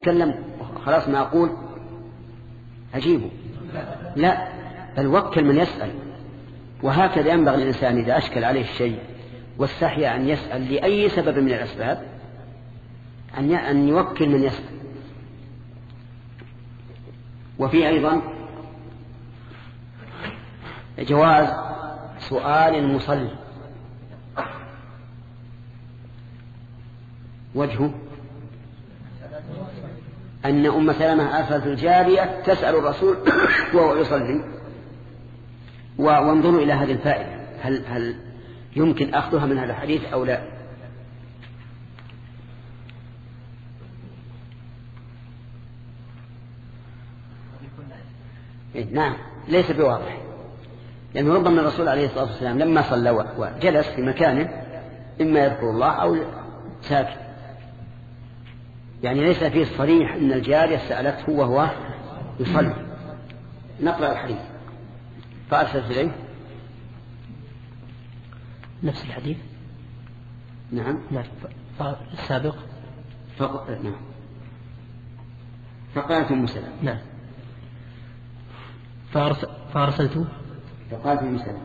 أتكلم خلاص ما أقول أجيبه، لا، بل وكل من يسأل. وهكذا ينبغي الإنسان إذا أشكل عليه الشيء واستحيا أن يسأل لأي سبب من الأسباب أن يوكل من يسأل. وفي أيضا جواز سؤال المصلي، وجهه أن أم سلمة أرسلت الجارية تسأل الرسول وهو يصلي. وانظروا إلى هذه الفائدة، هل يمكن أخذها من هذا الحديث أو لا؟ نعم، ليس بواضح، لأنه ربما الرسول عليه الصلاة والسلام لما صلى وجلس في مكانه إما يذكر الله أو ساكت، يعني ليس فيه صريح أن الجارية سألته وهو يصلي. نقرأ الحديث. فأرسلت إليه نفس الحديث. نعم السابق. نعم. فقالت أم سلمة. نعم. فأرسلت. فقالت أم سلمة.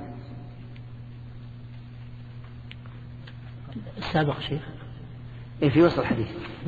السابق شيخ. في وسط الحديث.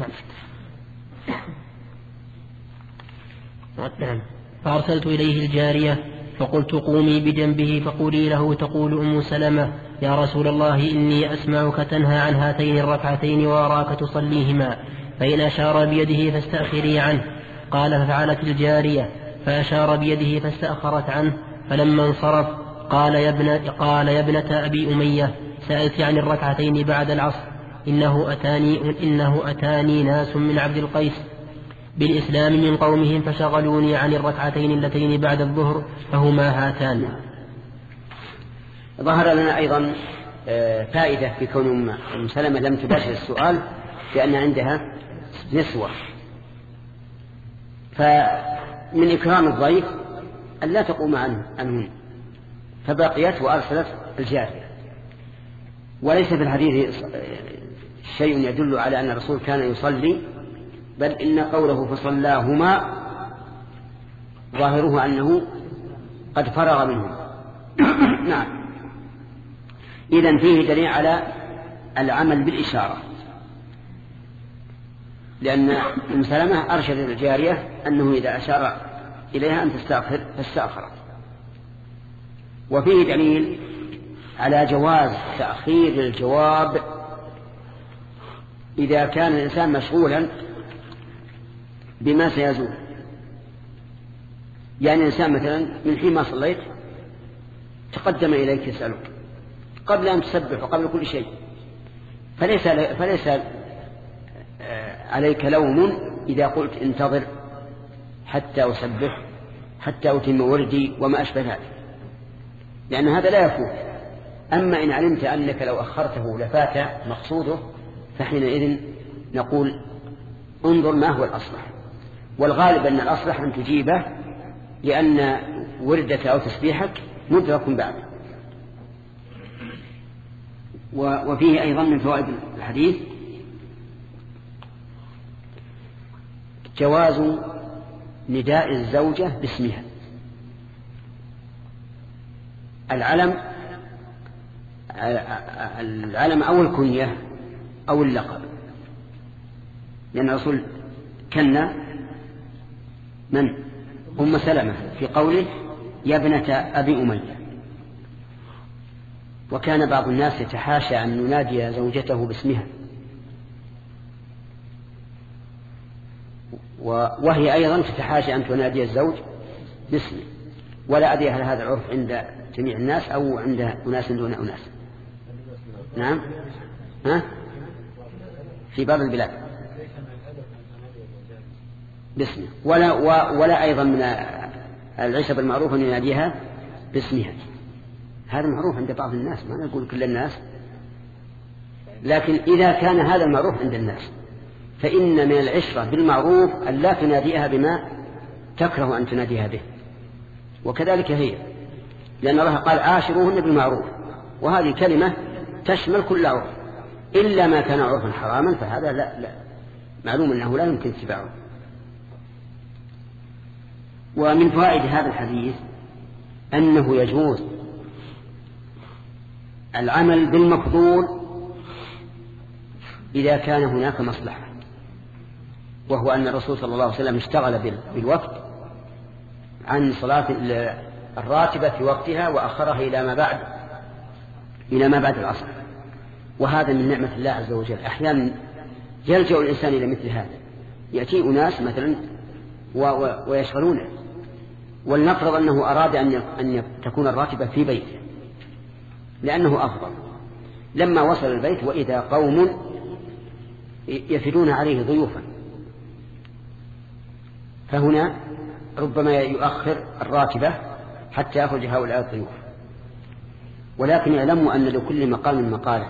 نعم. فأرسلت إليه الجارية فقلت قومي بجنبه فقولي له تقول أم سلمة يا رسول الله إني أسمعك تنهى عن هاتين الركعتين وأراك تصليهما، فإن أشار بيده فاستأخري عنه. قال ففعلت الجارية فأشار بيده فاستأخرت عنه. فلما انصرف قال يا ابنة أبي أمية سألت عن الركعتين بعد العصر، إنه أتاني ناس من عبد القيس بالإسلام من قومهم فشغلوني عن الركعتين اللتين بعد الظهر فهما هاتان. ظهر لنا أيضا فائدة في كون أم سلمة لم تباشر السؤال، لأن عندها نسوة، فمن إكرام الضيف أن لا تقوم عنهن، فبقيت وأرسلت الجارية. وليس في الحديث شيء يدل على أن الرسول كان يصلي، بل إن قوله فصلاهما ظاهره أنه قد فرغ منه. نعم. إذن فيه دليل على العمل بالإشارة، لأن أم سلمة أرشد الجارية أنه إذا أشار إليها أن تستأخر فاستأخرت. وفيه دليل على جواز تأخير الجواب إذا كان الإنسان مشغولا بما سيزول. يعني الإنسان مثلا من حين ما صليت تقدم إليك يسألك قبل أن تسبح وقبل كل شيء، فليس عليك لوم إذا قلت انتظر حتى أسبح حتى أتم وردي وما أشبه ذلك، لأن هذا لا يفوت. أما إن علمت أنك لو أخرته لفات مقصوده فحينئذ نقول انظر ما هو الأصلح، والغالب أن الأصلح أن تجيبه لأن وردك أو تسبيحك مدرك بعد. وفيه أيضا من فوائد الحديث جواز نداء الزوجة باسمها. العلم أو الكنية أو اللقب، لأن الرسول كنا من أم سلمة في قوله يا ابنة أبي أمية. وكان بعض الناس يتحاشى أن ينادي زوجته باسمها، وهي أيضا تتحاشى أن تنادي الزوج باسمه. ولا أدري هل هذا العرف عند جميع الناس أو عند أناس دون أناس. نعم، في بعض البلاد باسمه. ولا أيضا من العشب المعروف أن يناديها باسمها. هذا معروف عند بعض الناس، ما نقول كل الناس، لكن إذا كان هذا المعروف عند الناس فإن من العشرة بالمعروف أن لا تناديها بما تكره أن تناديها به. وكذلك هي، لأن الله قال عاشروهن بالمعروف، وهذه كلمة تشمل كل عرف إلا ما كان عرفا حراما، فهذا لا معلوم أنه لا يمكن اتباعه. ومن فوائد هذا الحديث أنه يجوز العمل بالمفضول إذا كان هناك مصلحة، وهو أن الرسول صلى الله عليه وسلم اشتغل بالوقت عن صلاة الراتبة في وقتها وأخرها إلى ما بعد العصر، وهذا من نعمة الله عز وجل. أحيانا يلجأ الإنسان إلى مثل هذا، يأتي أناس مثلا ويشغلونه، ولنفرض أنه أراد أن تكون الراتبة في بيته لأنه أفضل. لما وصل البيت وإذا قوم يفدون عليه ضيوفا، فهنا ربما يؤخر الراتبة حتى يخرج هؤلاء الضيوف. ولكن يعلموا أن لكل مقام مقالا.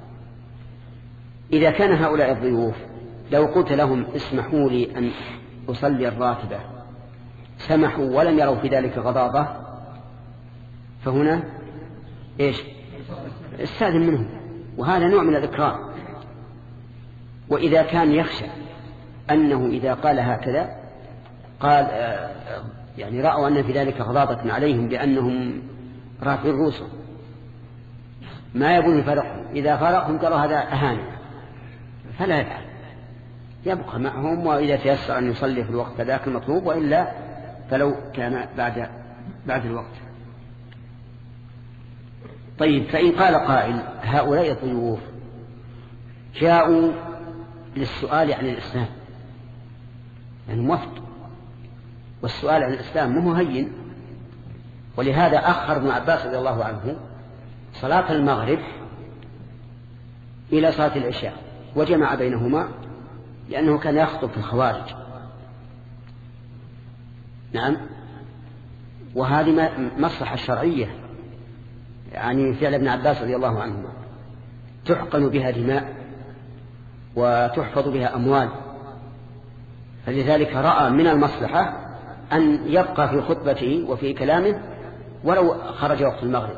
إذا كان هؤلاء الضيوف لو قلت لهم اسمحوا لي أن أصلي الراتبة سمحوا ولم يروا في ذلك غضاضة، فهنا إيش؟ استاذن منهم، وهذا نوع من الإكرام. وإذا كان يخشى أنه إذا قال هكذا قال يعني رأوا أن في ذلك غضاضة عليهم بأنهم رافعين رؤوسهم ما يبون يفرقهم، إذا فرقهم قالوا هذا أهانة، فلا يفعل، يبقى معهم، وإذا تيسر أن يصلي في الوقت ذاك المطلوب، وإلا فلو كان بعد الوقت. طيب، فإن قال قائل هؤلاء الضيوف جاءوا للسؤال عن الإسلام، يعني موفد، والسؤال عن الإسلام مو هين، ولهذا أخر ابن عباس رضي الله عنه صلاة المغرب إلى صلاة العشاء وجمع بينهما، لأنه كان يخطب في الخوارج. نعم، وهذه مصلحة شرعية، يعني فعل ابن عباس رضي الله عنهما تحقن بها دماء وتحفظ بها أموال، فلذلك رأى من المصلحة أن يبقى في خطبته وفي كلامه ولو خرج وقت المغرب.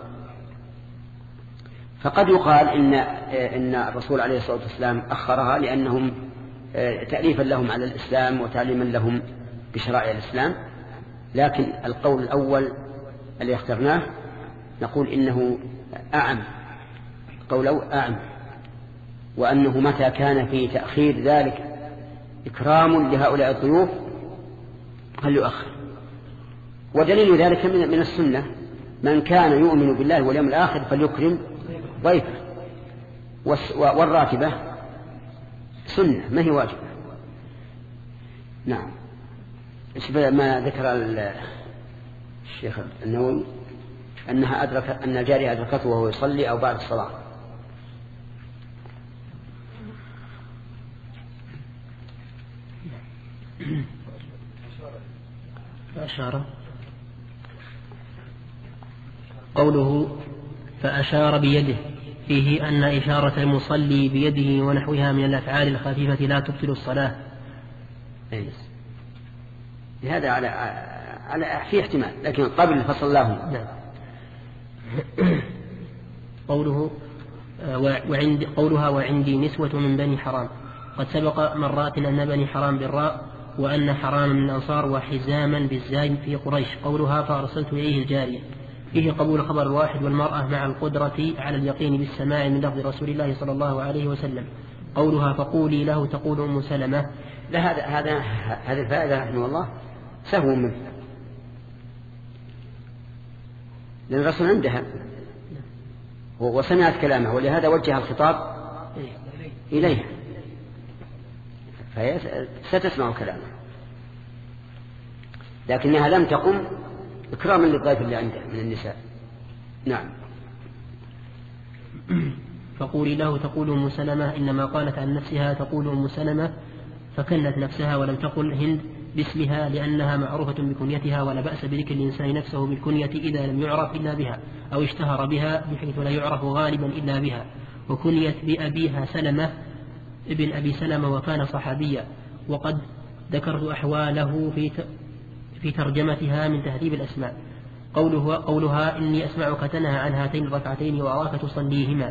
فقد يقال إن الرسول عليه الصلاة والسلام أخرها لأنهم تأليفا لهم على الإسلام وتعليما لهم بشرائع الإسلام، لكن القول الأول الذي اخترناه نقول إنه أعم، قوله أعم، وأنه متى كان في تأخير ذلك إكرام لهؤلاء الضيوف فليؤخر. ودليل ذلك من السنة، من كان يؤمن بالله واليوم الآخر فليكرم ضيفه، والراتبة سنة ما هي واجبة. نعم، ما ذكر الشيخ النووي أن الجارية أدركته وهو يصلي أو بعد الصلاة. فأشار قوله فأشار بيده فيه أن إشارة المصلي بيده ونحوها من الأفعال الخفيفة لا تبطل الصلاة. هذا على في احتمال، لكن قبل فصل الله. نعم. قولها وعندي نسوة من بني حرام. قد سبق مرات أن بني حرام بالراء وأن حرام من الأنصار وحزاما بالزاي في قريش. قولها فأرسلت إليه الجارية فيه قبول خبر الواحد والمرأة مع القدرة على اليقين بالسماع من لفظ رسول الله صلى الله عليه وسلم. قولها فقولي له تقول أم سلمة. هذه الفائدة رحمه الله سهو منه، لأن الرسول عندها وسمعت كلامه، ولهذا وجه الخطاب إليها فهي ستسمع كلامه، لكنها لم تقم إكراما للضيف اللي عنده من النساء. نعم. فقولي له تقول أم سلمة، إنما قالت عن نفسها تقول أم سلمة فكنت نفسها ولم تقل هند باسمها لأنها معروفة بكنيتها، ولا بأس بذكر الإنسان نفسه بالكنية إذا لم يعرف إلا بها أو اشتهر بها بحيث لا يعرف غالبا إلا بها. وكنيت بأبيها سلمة ابن أبي سلمة وكان صحابيا، وقد ذكرت أحواله في ترجمتها من تهذيب الأسماء. قولها إني أسمعك تنهى عن هاتين الركعتين وأراك تصليهما،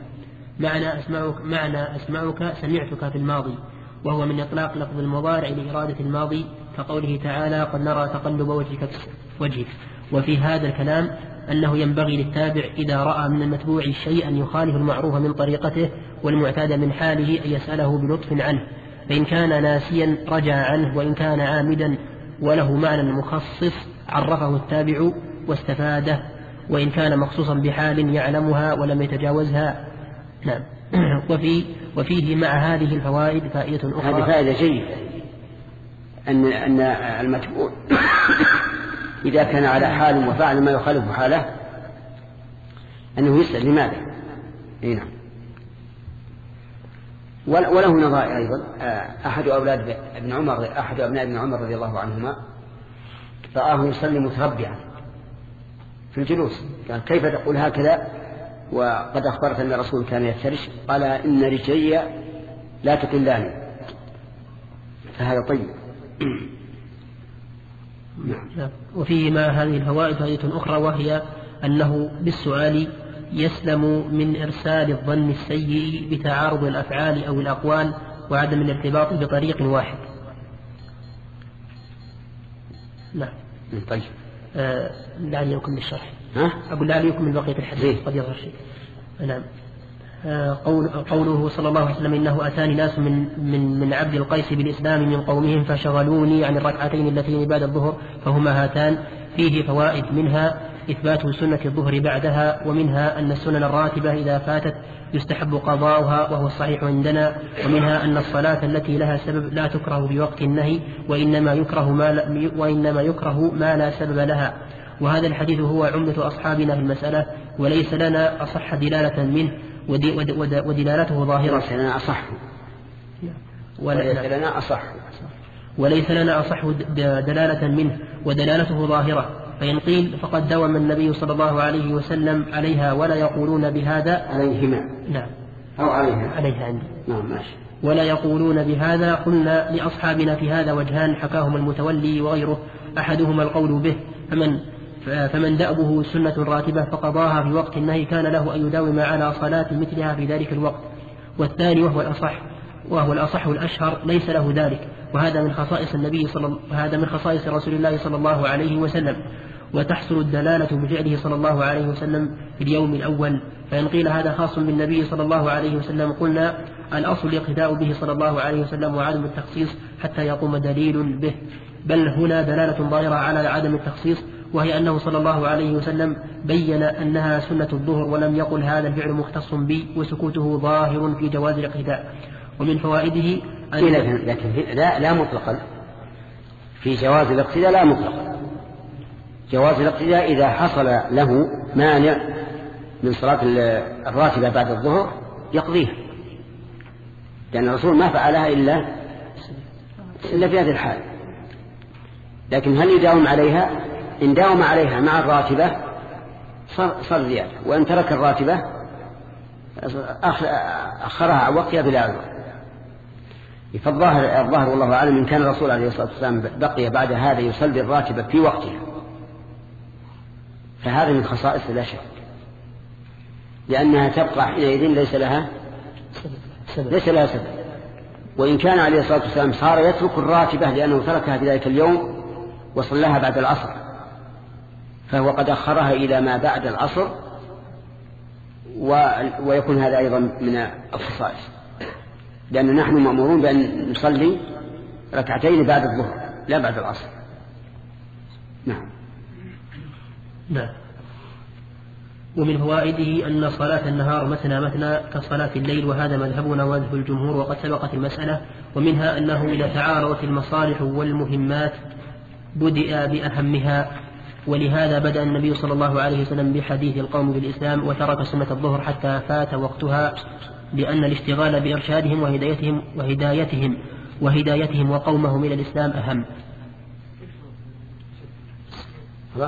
معنى أسمعك سمعتك في الماضي، وهو من إطلاق لفظ المضارع لإرادة الماضي كقوله تعالى قد نرى تقلب وجهك. وفي هذا الكلام أنه ينبغي للتابع إذا رأى من المتبوع شيئا يخالف المعروف من طريقته والمعتاد من حاله أن يسأله بلطف عنه، فإن كان ناسيا رجع عنه، وإن كان عامدا وله معنى مخصص عرفه التابع واستفاده، وإن كان مخصوصا بحال يعلمها ولم يتجاوزها. نعم. وفيه مع هذه الفوائد فائدة أخرى. هذه فائدة جيدة، أن المتبوع إذا كان على حال وفعل ما يخالف حاله أنه يسأل لماذا. نعم. وله نظائر أيضا. أحد أبناء ابن عمر رضي الله عنهما رآه يصلي متربعا في الجلوس، قال كيف تقول هكذا وقد أخبرت أن الرسول كان يفترش؟ قال إن رجلي لا تقلاني، فهذا طيب. نعم. وفيه مع هذه الفوائد فائدة أخرى، وهي أنه بالسؤال يسلم من إرسال الظن السيء بتعارض الأفعال أو الأقوال وعدم الارتباط بطريق واحد. نعم. طيب. لعلي يكمل الشرح. أقول لعلي يكمل بقية الحديث قد يظهر شيء. نعم. قوله صلى الله عليه وسلم إنه أتاني ناس من عبد القيس بالإسلام من قومهم فشغلوني عن الركعتين اللتين بعد الظهر فهما هاتان. فيه فوائد، منها إثبات سنة الظهر بعدها، ومنها أن السنن الراتبة إذا فاتت يستحب قضاؤها وهو الصحيح عندنا، ومنها أن الصلاة التي لها سبب لا تكره بوقت النهي، وإنما يكره ما لا سبب لها. وهذا الحديث هو عمدة أصحابنا في المسألة، وليس لنا أصح دلالة منه ودلالته ظاهرة. وليس لنا أصح دلالة منه ودلالته ظاهرة. فإن قيل فقد دوم النبي صلى الله عليه وسلم عليها ولا يقولون بهذا عليهما. نعم. أو عليها عندي. نعم ماشي. ولا يقولون بهذا. قلنا لأصحابنا في هذا وجهان حكاهما المتولي وغيره، أحدهما القول به، فمن دأبه سنة راتبة فقضاها في وقت النهي كان له أن يداوم على صلاة مثلها في ذلك الوقت. والثاني وهو الأصح الأشهر ليس له ذلك، وهذا من خصائص رسول الله صلى الله عليه وسلم، وتحصل الدلالة بفعله صلى الله عليه وسلم في اليوم الأول. فإن قيل هذا خاص بالنبي صلى الله عليه وسلم قلنا الأصل الاقتداء به صلى الله عليه وسلم وعدم التخصيص حتى يقوم دليل به، بل هنا دلالة ظاهرة على عدم التخصيص، وهي أنه صلى الله عليه وسلم بين أنها سنة الظهر ولم يقل هذا الفعل مختص بي، وسكوته ظاهر في جواز الاقتداء. ومن فوائده لكن لا مطلقا في جواز الاقتداء، لا مطلقا. جواز الاقتداء إذا حصل له مانع من صلاة الراتبة بعد الظهر يقضيها، لأن الرسول ما فعلها إلا في هذه الحال. لكن هل يداوم عليها؟ إن داوم عليها مع الراتبة صار زيادة، وإن ترك الراتبة أخرها عن وقتها بلا عذر. فالظاهر والله أعلم إن كان الرسول عليه الصلاة والسلام بقي بعد هذا يصلي الراتبة في وقتها فهذا من خصائص لا شك، لأنها تبقى حينئذ ليس لها سبب. وإن كان عليه الصلاة والسلام صار يترك الراتبة لأنه تركها في ذلك اليوم وصلها بعد العصر، فهو قد أخرها إلى ما بعد العصر، ويكون هذا أيضا من الخصائص، لأن نحن مأمورون بأن نصلي ركعتين بعد الظهر لا بعد العصر. نعم. ومن فوائده أن صلاة النهار مثنى كصلاة الليل، وهذا مذهبنا ومذهب الجمهور وقد سبقت المسألة. ومنها أنه إذا تعارضت المصالح والمهمات بدأ بأهمها، ولهذا بدأ النبي صلى الله عليه وسلم بحديث القوم بالإسلام وترك سنة الظهر حتى فات وقتها، لأن الاشتغال بإرشادهم وهدايتهم وقومهم إلى الإسلام أهم. خلاص.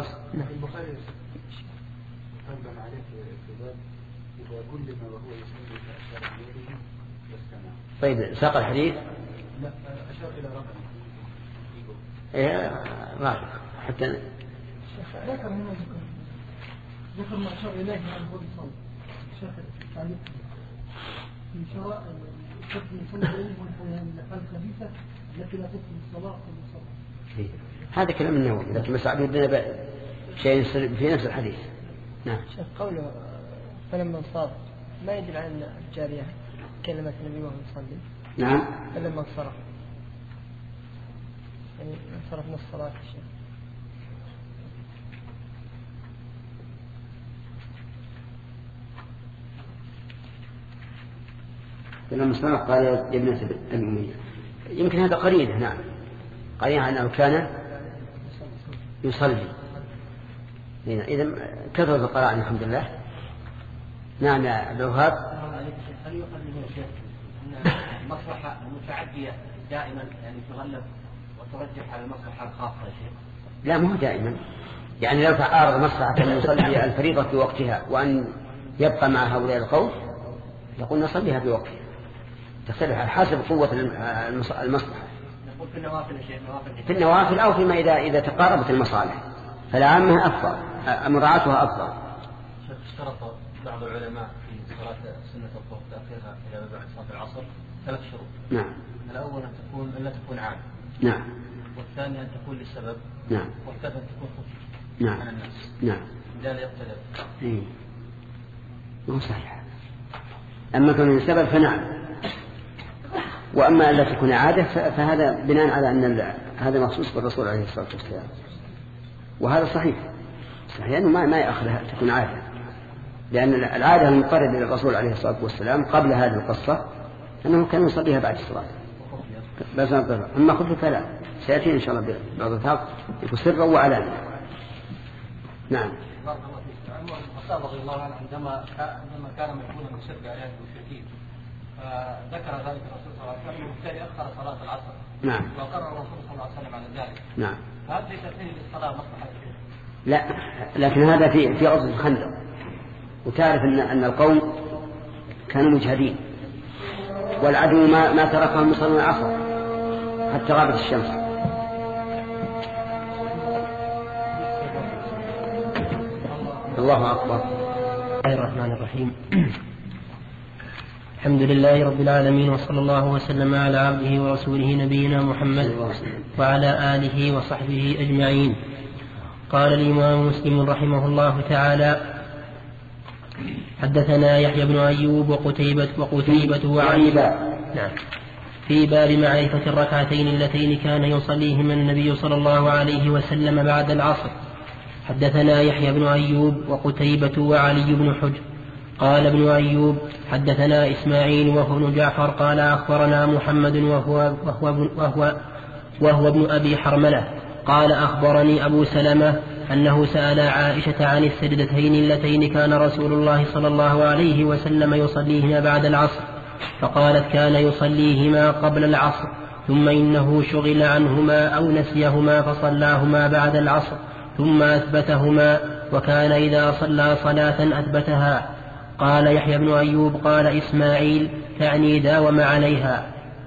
طيب ساق الحديث. لا أشار إلى رقم. رافع حتى ذكر هنا ذكر ما أشار إليه عن هو الصلاة شيخ تعليق في شراء الشرط من صلاة الخبيثة التي لا تدخل الصلاة والصلاة هذا كلام النووي، لكن مسعود يدنا شيء في نفس الحديث. نعم. شيخ قوله فلما انصرف ما يدل على أن الجارية كلمة النبي وهو يصلي. نعم. فلما انصرف يعني انصرف من الصلاة الشيخ. فلما انصرف قال يا ابنة الأمية. يمكن هذا قرينة. نعم، قرينة أنه كان يصلي. إذا كثرة القراءة الحمد لله. نعم يا عبد الوهاب. هل يؤخذ من الشيخ أن المصلحة المتعدية دائما يعني تغلب وترجح على المصلحة الخاصة يا شيخ؟ لا، مو دائما. يعني لو تعارض مصلحة أن يصلي الفريضة في وقتها وأن يبقى مع هؤلاء القوم يقول نصليها في وقتها، تختلف على حسب قوة المصلحة. نقول في النوافل يا شيخ، في النوافل أو فيما إذا تقاربت المصالح فالعامة أفضل، مراعاتها أفضل. شيخ اشترط بعض العلماء في صلاة سنة الظهر تأخيرها إلى بعد صلاة العصر 3 شروط. نعم. الأول أن لا تكون عام. نعم. والثاني أن تكون للسبب. نعم. والثالث أن تكون خفيفة. نعم. على الناس. نعم. لا يقتدر. إيه. مو صحيح. أما كون السبب فنعم، وأما ألا تكون عادة فهذا بناء على أن هذا مخصوص بالرسول عليه الصلاة والسلام، وهذا صحيح أنه ما يأخذها تكون عادة، لأن العادة المقربة للرسول عليه الصلاة والسلام قبل هذه القصة أنه كان يصليها بعد الصلاة. بس أما خفة فلا، سيأتي إن شاء الله بعض الثاق يكون سرا وعلانية. نعم. الصحابة رضي الله عنهم عندما كان مجبولا من شرك آيات المشركين فذكر ذلك الرسول صلى الله عليه وسلم وبالتالي أخر صلاة العصر. نعم. وقرر الرسول صلى الله عليه وسلم على ذلك. نعم. فهل ليس فيه للصلاة مصلحة؟ لا، لكن هذا في غزوة الخندق، وتعرف أن القوم كانوا مجهدين والعدو ما تركهم يصلون العصر حتى غابت الشمس. الله أكبر. بسم الله الرحمن الرحيم. الحمد لله رب العالمين، وصلى الله وسلم على عبده ورسوله نبينا محمد وعلى آله وصحبه أجمعين. قال الإمام مسلم رحمه الله تعالى: حدثنا يحيى بن أيوب وقتيبة وعلي. نعم. في باب معرفة الركعتين اللتين كان يصليهما النبي صلى الله عليه وسلم بعد العصر. حدثنا يحيى بن أيوب وقتيبة وعلي بن حجر. قال ابن أيوب: حدثنا إسماعيل وهو ابن جعفر قال أخبرنا محمد وهو ابن أبي حرملة قال أخبرني أبو سلمة أنه سأل عائشة عن السجدتين اللتين كان رسول الله صلى الله عليه وسلم يصليهما بعد العصر، فقالت كان يصليهما قبل العصر ثم إنه شغل عنهما أو نسيهما فصلاهما بعد العصر ثم أثبتهما، وكان إذا صلى صلاة أثبتها. قال يحيى بن أيوب قال إسماعيل: تعني داوم عليها.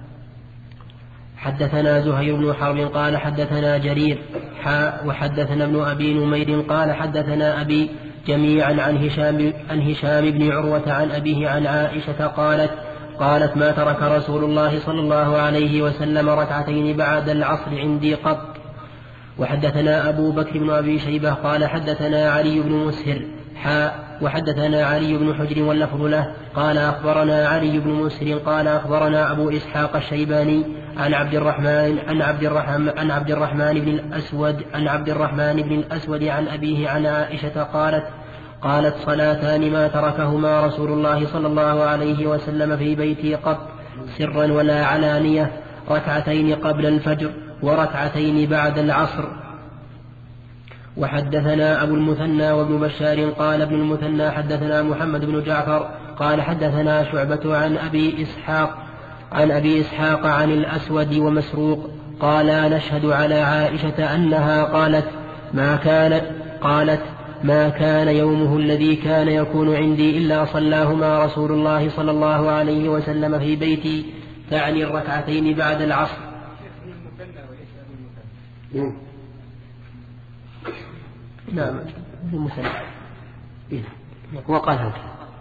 حدثنا زهير بن حرب قال حدثنا جرير وحدثنا ابن أبي نمير قال حدثنا أبي جميعا عن هشام بن عروة عن أبيه عن عائشة قالت: ما ترك رسول الله صلى الله عليه وسلم ركعتين بعد العصر عندي قط. وحدثنا أبو بكر بن أبي شيبة قال حدثنا علي بن مسهر وحدثنا علي بن حجر واللفظ له قال أخبرنا علي بن مسهر قال أخبرنا أبو إسحاق الشيباني عن عبد الرحمن بن الأسود عن أبيه عن عائشة قالت: صلاتان ما تركهما رسول الله صلى الله عليه وسلم في بيتي قط سرا ولا علانية، ركعتين قبل الفجر وركعتين بعد العصر. وحدثنا أبو المثنى وابن بشار قال ابن المثنى حدثنا محمد بن جعفر قال حدثنا شعبة عن أبي إسحاق عن الأسود ومسروق قال: نشهد على عائشة أنها قالت: ما كان يومه الذي كان يكون عندي إلا صلاهما رسول الله صلى الله عليه وسلم في بيتي، تعني الركعتين بعد العصر. نعم. المثنى هو قال هذا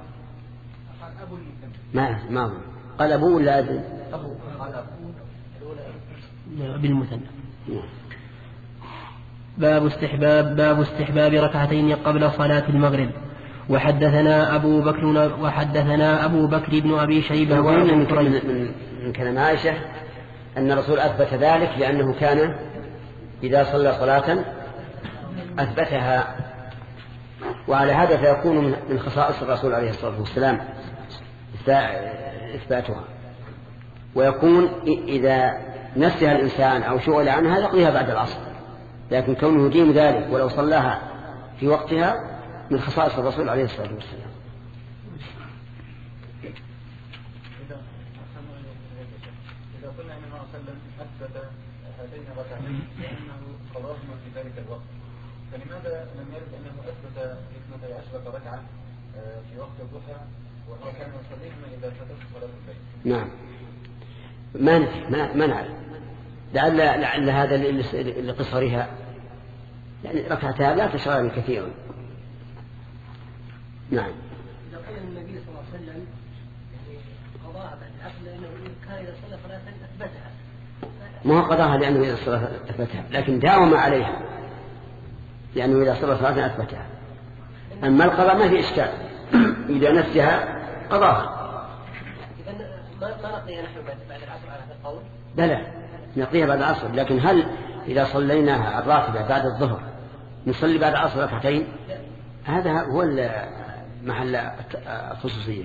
ما قال أبو ولا أبو؟ بالمثنى. باب استحباب ركعتين قبل صلاة المغرب. وحدثنا أبو بكر بن أبي شيبة من كلام عائشة أن الرسول أثبت ذلك لأنه كان إذا صلى صلاة أثبتها، وعلى هذا فيكون من خصائص الرسول عليه الصلاة والسلام إثباتها، ويكون إذا نسيها الإنسان أو شغل عنها يقضيها بعد العصر، لكن كونه يديم ذلك ولو صلاها في وقتها من خصائص الرسول عليه الصلاة والسلام. إذا قلنا أن النبي صلى الله عليه وسلم أثبت هاتين الركعتين لأنه قضاهما في ذلك الوقت، فلماذا لم يرد أنه أثبت 12 ركعة في وقت الضحى وهو كان يصليهما إذا فاتته صلاة الليل؟ نعم، ما نعلم، لعل هذا لقصرها، يعني ركعتها لا تشغل كثيرا. نعم. إذا قال النبي صلى الله عليه وسلم قضاها بعد العصر لأنه كان إذا صلى صلاة أثبتها. ما هو قضاها لأنه إذا صلى أثبتها، لكن داوم عليها لأنه إذا صلى صلاة أثبتها. أما القضاء ما في إشكال، إذا نفسها قضاها. ما نقضيها نحن بعد العصر على هذا القول؟ بلى نقضيها بعد العصر، لكن هل إذا صليناها الراتبة بعد الظهر نصلي بعد العصر ركعتين؟ هذا هو محل الخصوصية.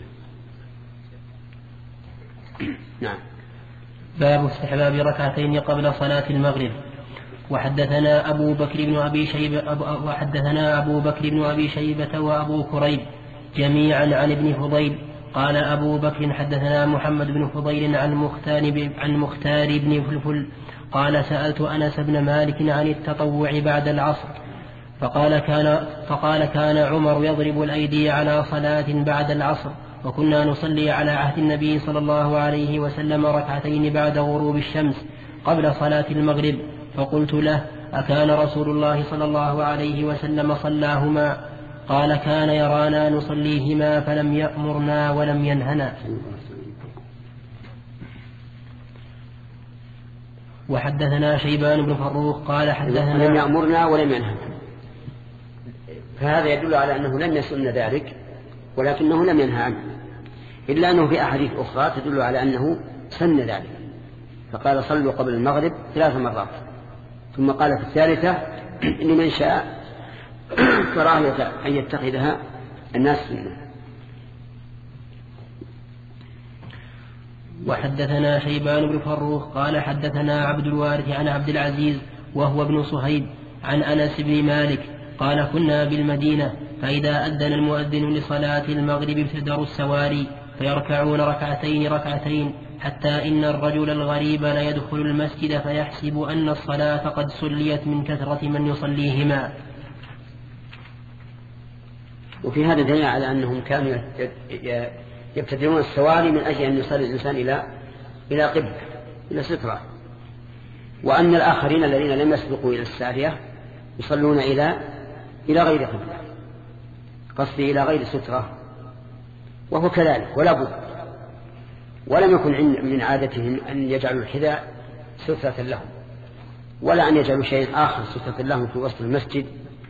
نعم. باب استحباب ركعتين قبل صلاة المغرب. وحدثنا أبو بكر بن أبي شيبة وأبو كريب جميعا عن ابن فضيل. قال أبو بكر حدثنا محمد بن فضيل عن مختار بن فلفل قال سألت أنس بن مالك عن التطوع بعد العصر فقال كان عمر يضرب الأيدي على صلاة بعد العصر، وكنا نصلي على عهد النبي صلى الله عليه وسلم ركعتين بعد غروب الشمس قبل صلاة المغرب. فقلت له أكان رسول الله صلى الله عليه وسلم صلاهما؟ قال كان يرانا نصليهما فلم يأمرنا ولم ينهنا. وحدثنا شيبان بن فروخ قال حدثنا لم يأمرنا ولم ينهنا، فهذا يدل على أنه لم يسن ذلك ولكنه لم ينهى عنه، إلا أنه في أحاديث أخرى تدل على أنه سن ذلك، فقال صلوا قبل المغرب 3 مرات، ثم قال في الثالثة لمن شاء كراهية أن يتخذها الناس سنة. وحدثنا شيبان بن فروخ قال حدثنا عبد الوارث عن عبد العزيز وهو ابن صهيب عن أنس بن مالك قال كنا بالمدينة فإذا أذن المؤذن لصلاة المغرب ابتدروا السواري فيركعون ركعتين حتى إن الرجل الغريب لا يدخل المسجد فيحسب أن الصلاة قد سليت من كثرة من يصليهما. وفي هذا دليل على أنهم كانوا يبتدرون السواري من أجل أن يصلي الإنسان إلى قبلة، إلى سترة، وأن الآخرين الذين لم يسبقوا إلى السارية يصلون إلى غير قبلة، قصدي إلى غير سترة، وهو كذلك ولا بد. ولم يكن من عادتهم أن يجعلوا الحذاء سترة لهم، ولا أن يجعلوا شيء آخر سترة لهم في وسط المسجد،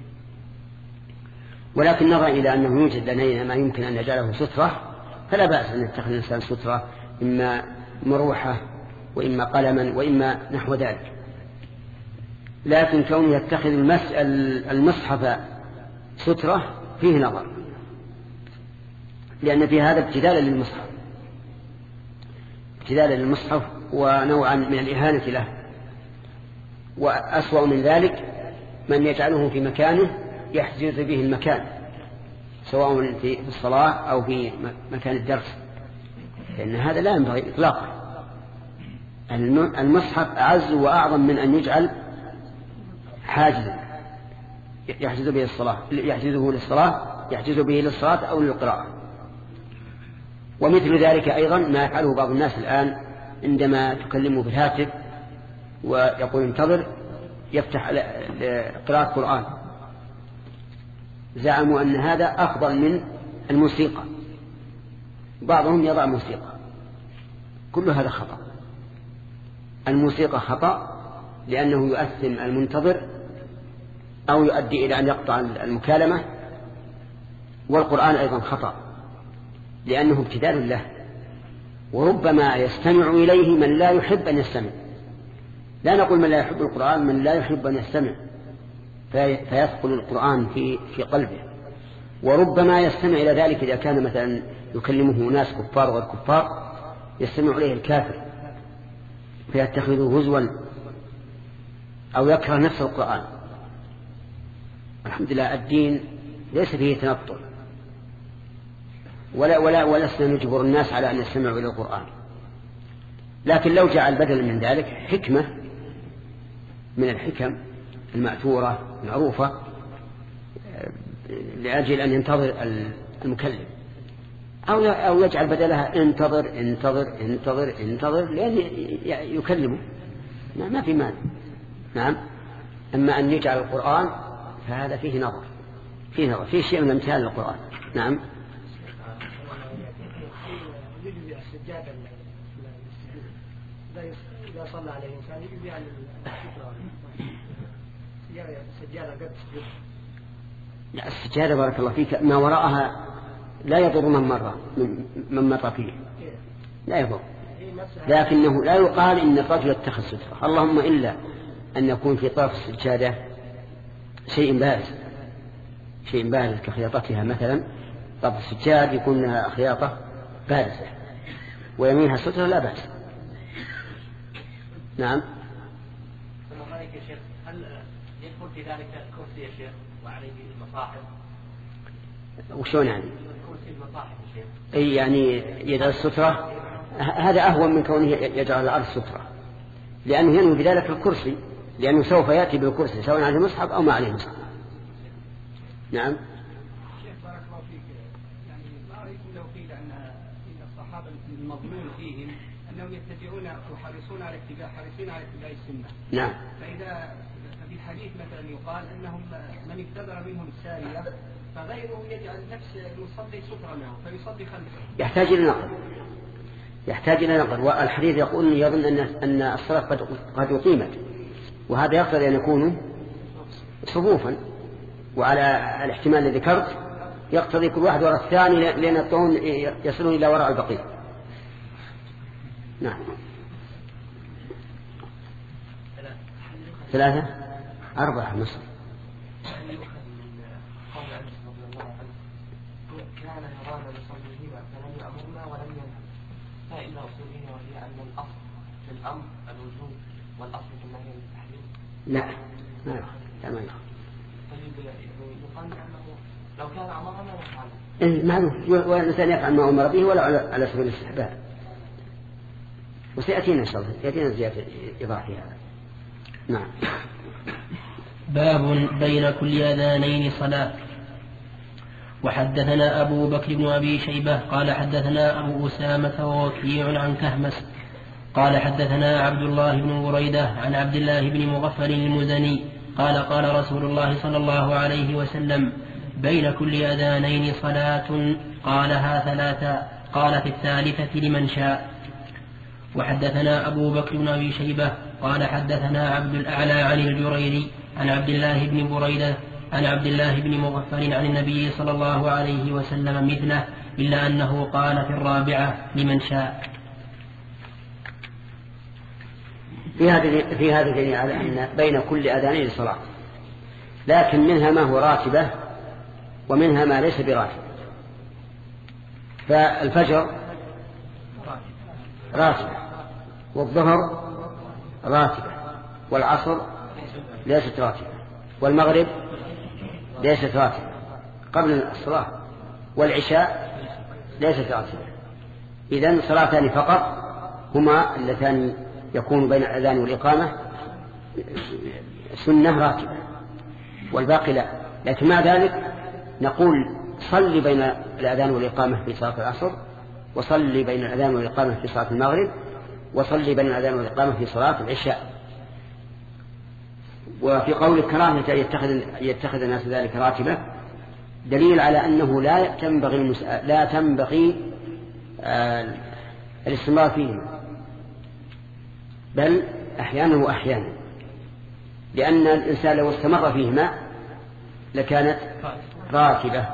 ولكن نظر إلى أنه يوجد لدينا ما يمكن أن نجعله سترة، فلا بأس أن يتخذ الإنسان سترة، إما مروحة وإما قلما وإما نحو ذلك. لكن كونه يتخذ المصحف سترة فيه نظر، لأن في هذا ابتدالا للمصحف ونوعا من الإهانة له. وأسوأ من ذلك من يجعله في مكانه يحجز به المكان، سواء في الصلاة أو في مكان الدرس، لأن هذا لا ينبغي إطلاقا. المصحف أعز وأعظم من أن يجعل حاجزا يحجز به الصلاة، يحجز به للصلاة أو للقراءة. ومثل ذلك أيضا ما يفعله بعض الناس الآن عندما تكلمه بالهاتف ويقول انتظر يفتح قراءة قرآن، زعموا أن هذا أفضل من الموسيقى، بعضهم يضع موسيقى. كل هذا خطأ. الموسيقى خطأ لأنه يؤثم المنتظر أو يؤدي إلى أن يقطع المكالمة. والقرآن أيضا خطأ لأنه ابتذال له، وربما يستمع إليه من لا يحب أن يستمع. لا نقول من لا يحب القرآن، من لا يحب أن يستمع فيثقل القرآن في قلبه. وربما يستمع إلى ذلك إذا كان مثلا يكلمه ناس كفار وغير كفار، يستمع إليه الكافر فيتخذه هزوا أو يكره نفس القرآن. الحمد لله الدين ليس فيه تنطع، ولسنا نجبر الناس على أن يستمعوا إلى القرآن. لكن لو جعل بدلا من ذلك حكمة من الحكم المأثورة معروفة لأجل أن ينتظر المكلم، أو يجعل بدلها انتظر انتظر انتظر انتظر لأن يكلمه، ما في مانع. نعم. أما أن يجعل القرآن فهذا فيه نظر، فيه شيء من امتثال القرآن. نعم. يجب السجادة إذا صلى على الإنسان يجب يعني السجادة قد سجد. لا، السجادة بارك الله فيك ما وراءها لا يضر من مر فيه، لا يضر، لكنه لا يقال إن الرجل اتخذ سترة، اللهم إلا أن يكون في طرف السجادة شيء بارز كخياطتها مثلا. طرف السجاد يكون لها خياطة بارزة ويمينها سترة لا بأس. نعم. الله عليك يا شيخ، هل يدخل في ذلك الكرسي يا شيخ وعليه المصاحف؟ وشون يعني؟ كرسي المصاحف يا شيخ. أي يعني يجعل السترة، هذا أهون من كونه يجعل الأرض سترة، لأنه ينوي بذلك الكرسي، لأنه سوف يأتي بالكرسي سواء عليه مصحف أو ما عليه مصحف. نعم. شيخ بارك الله فيك، يعني ما رأيكم لو قيل أن الصحابة المضمون فيهم أنهم يتبعون وحريصون على اتباع السنة. نعم. فإذا في الحديث مثلا يقال أنهم من ابتدر منهم السارية فغيره يجعل نفس المصلي سترة له فيصلي خلفه. يحتاج إلى نقل. والحديث يقول يظن أن الصلاة قد أقيمت، وهذا يقتضي أن يكونوا صفوفا، وعلى الاحتمال الذي ذكرت يقتضي كل واحد وراء الثاني لأن الطعون يصلون إلى وراء البقية. نعم. 3 4 نصف. كان يرانا نصليهما فلم يأمرنا ولم ينهى، فإن أصولنا وهي أن الأصل في الأمر الوجوب والأصل في النهي التحريم. لا ما يخالف. طيب يقال أنه لو كان أمرنا لفعله. معروف، والإنسان يفعل ما أمر به ولا على سبيل الاستحباب. وسيأتينا إن شاء الله يأتينا زيادة إضافية هذا. نعم. باب بين كل أذانين صلاة. وحدثنا أبو بكر بن أبي شيبة قال حدثنا أبو أسامة ووكيع عن كهمس قال حدثنا عبد الله بن بريدة عن عبد الله بن مغفل المزني قال قال رسول الله صلى الله عليه وسلم بين كل أذانين صلاة قالها 3 قال في الثالثة لمن شاء. وحدثنا أبو بكر بن أبي شيبة قال حدثنا عبد الأعلى عن الجريري عن عبد الله بن بريدة عن عبد الله بن مغفل عن النبي صلى الله عليه وسلم مثله إلا أنه قال في الرابعة لمن شاء. في هذا دليل على أن بين كل أذانين صلاة، لكن منها ما هو راتبة ومنها ما ليس براتبة. فالفجر راتبة، والظهر راتبة، والعصر ليست راتبة، والمغرب ليست راتبة قبل الصلاة، والعشاء ليست راتبة. إذن صلاتان فقط هما اللتان يكون بين الأذان والإقامة سنة راتبة، والباقي لا. لكن مع ذلك نقول صلي بين الأذان والإقامة في صلاة العصر، وصلي بين الأذان والإقامة في صلاة المغرب، وصلي بين الأذان والإقامة في صلاة العشاء. وفي قول الكراهة يتخذ الناس ذلك راتبة دليل على أنه لا تنبغي الاستمرار فيهما، بل أحيانا وأحيانا، لأن الإنسان لو استمر فيهما لكانت راتبة.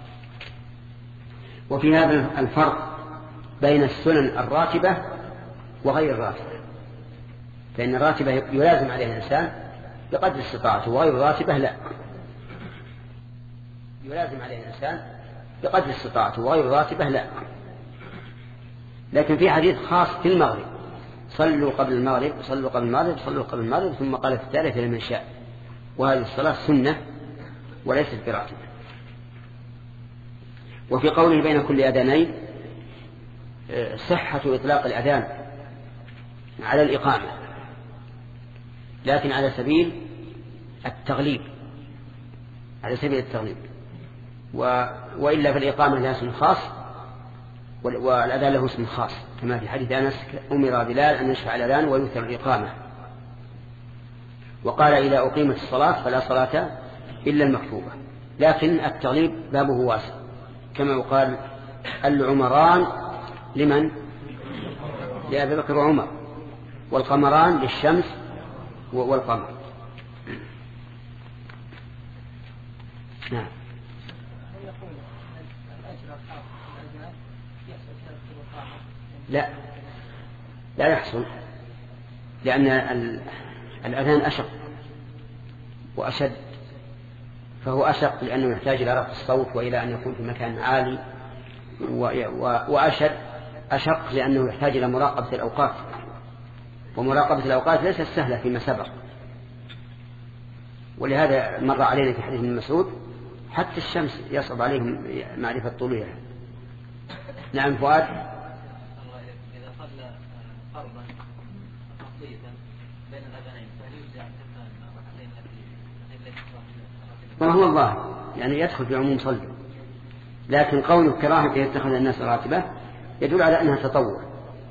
وفي هذا الفرق بين السنن الراتبة وغير الراتبة، فإن الراتبة يلازم عليها الإنسان بقدر استطاعته، وغير الراتبة لا، يلازم عليها الإنسان بقدر استطاعته، وغير الراتبة لا. لكن في حديث خاص في المغرب: صلوا قبل المغرب، صلوا قبل المغرب، صلوا قبل المغرب، ثم قال في الثالثة لمن شاء. وهذه الصلاة سنة وليست براتبة. وفي قوله بين كل أذانين صحة إطلاق الأذان على الإقامة، لكن على سبيل التغليب، على سبيل التغليب. وإلا في الإقامة لها اسم خاص، والأذان له اسم خاص، كما في حديث أنس: أمر بلال أن يشفع الأذان ويوتر الإقامة. وقال: إذا أقيمت الصلاة فلا صلاة إلا المكتوبة. لكن التغليب بابه واسع، كما يقال: العمران لمن؟ لأبي بكر وعمر، والقمران للشمس والقمر. نعم. لا يحصل، لأن الأذان أشق وأشد، فهو أشق لأنه يحتاج إلى رفع الصوت وإلى أن يكون في مكان عالي، أشق لأنه يحتاج إلى مراقبة الأوقات، ومراقبة الأوقات ليست سهلة فيما سبق. ولهذا مر علينا في حديث ابن مسعود: حتى الشمس يصعب عليهم معرفة طلوعها. نعم فؤاد. إذا صلى فرضا خاصية بين الأذانين فهل يجزع ركعتين ما هو الله يعني يدخل في عموم صلى، لكن قوله كراهة يتخذ الناس راتبة يدل على أنها تطوع.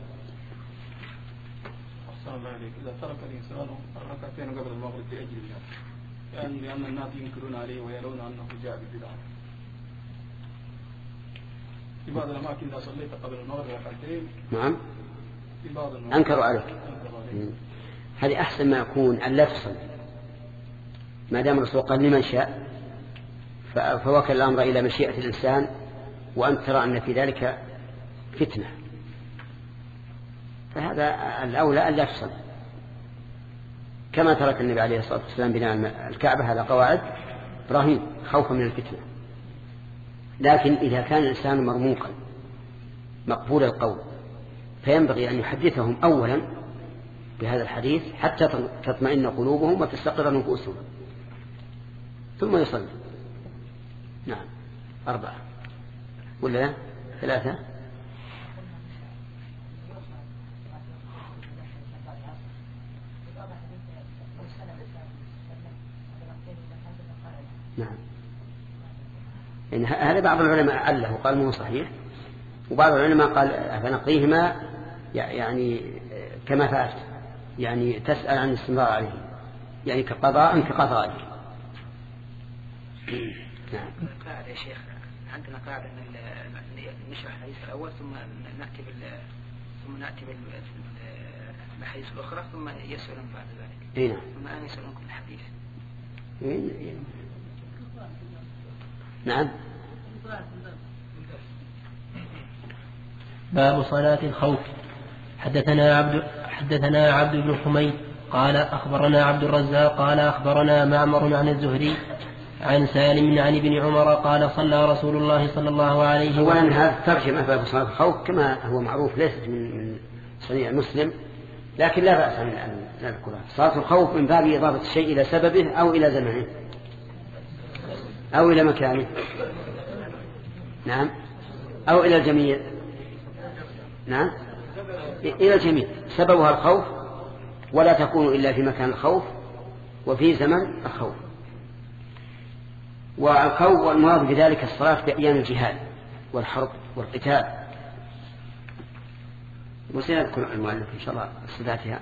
إذا ترك الإنسان ركعتين قبل المغرب لأجل الله، يعني لأن الناس ينكرون عليه ويرون أنه جاء بالبدعة. في بعض الأماكن إذا صليت قبل المغرب ركعتين، نعم، في بعض أنكروا عليك. هذه أحسن ما يكون أن لا تصلي، ما دام الرسول قال لمن شاء، فوكل الأمر إلى مشيئة الإنسان، وأنت ترى أن في ذلك فتنة، فهذا الأولى أن لا تصلي، كما ترك النبي عليه الصلاة والسلام بناء الكعبة على قواعد إبراهيم خوفا من الفتنة. لكن إذا كان الإنسان مرموقا مقبول القول، فينبغي أن يحدثهم أولا بهذا الحديث حتى تطمئن قلوبهم وتستقر نفوسهم، ثم يصلي. نعم. 4 ولا 3؟ نعم. يعني هذا بعض العلماء عله وقال مو صحيح، وبعض العلماء قال فنقضيهما يعني كما فعلت، يعني تسأل عن الاستمرار عليه، يعني كقضاء. نعم. قاعدة يا شيخ، عندنا قاعدة أن نشرح الحديث الأول ثم نأتي بالحديث الأخرى ثم يسألون بعد ذلك. نعم. ثم أنا يسألونكم الحديث. نعم. باب صلاة الخوف. حدثنا عبد بن حميد قال أخبرنا عبد الرزاق قال أخبرنا معمر عن الزهري عن سالم عن ابن عمر قال صلى رسول الله صلى الله عليه وسلم. أولا هذا ترجمة باب صلاة الخوف كما هو معروف، ليست من صنيع مسلم، لكن لا بأس أن نذكرها. صلاة الخوف من باب إضافة الشيء إلى سببه أو إلى زمنه أو إلى مكانه، نعم، أو إلى الجميع، نعم، إلى الجميع. سببها الخوف، ولا تكون إلا في مكان الخوف وفي زمن الخوف. والخوف والمراد بذلك الصلاة في أيام الجهاد والحرب والقتال. وسيذكر المؤلف إن شاء الله صفاتها.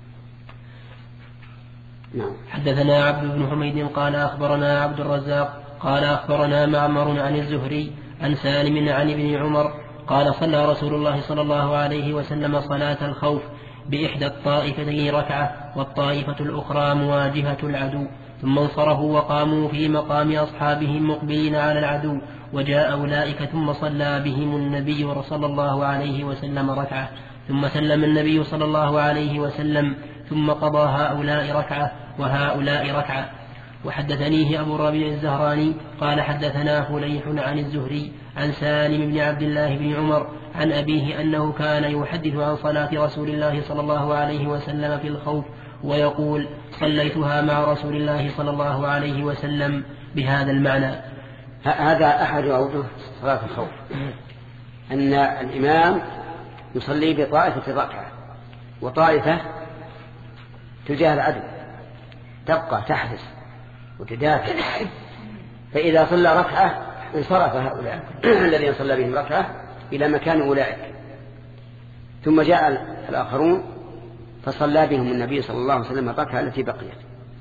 نعم. حدثنا عبد بن حميد قال أخبرنا عبد الرزاق قال أخبرنا معمر عن الزهري عن سالم عن ابن عمر قال صلى رسول الله صلى الله عليه وسلم صلاة الخوف بإحدى الطائفتين ركعة والطائفة الأخرى مواجهة العدو ثم انصرفوا وقاموا في مقام أصحابهم مقبلين على العدو، وجاء أولئك ثم صلى بهم النبي صلى الله عليه وسلم ركعة، ثم سلم النبي صلى الله عليه وسلم، ثم قضى هؤلاء ركعة وهؤلاء ركعة. وحدثنيه أبو الربيع الزهراني قال حدثنا فليح عن الزهري عن سالم بن عبد الله بن عمر عن أبيه أنه كان يحدث عن صلاة رسول الله صلى الله عليه وسلم في الخوف ويقول صليتها مع رسول الله صلى الله عليه وسلم بهذا المعنى. هذا أحد أوجه صلاة الخوف، أن الإمام يصلي بطائفة ركعة وطائفة تجاه العدو تبقى تحدث وتدافع، فإذا صلى ركعة انصرف هؤلاء الذين صلى بهم ركعة إلى مكان أولئك، ثم جاء الآخرون فصلى بهم النبي صلى الله عليه وسلم الركعة التي بقيت،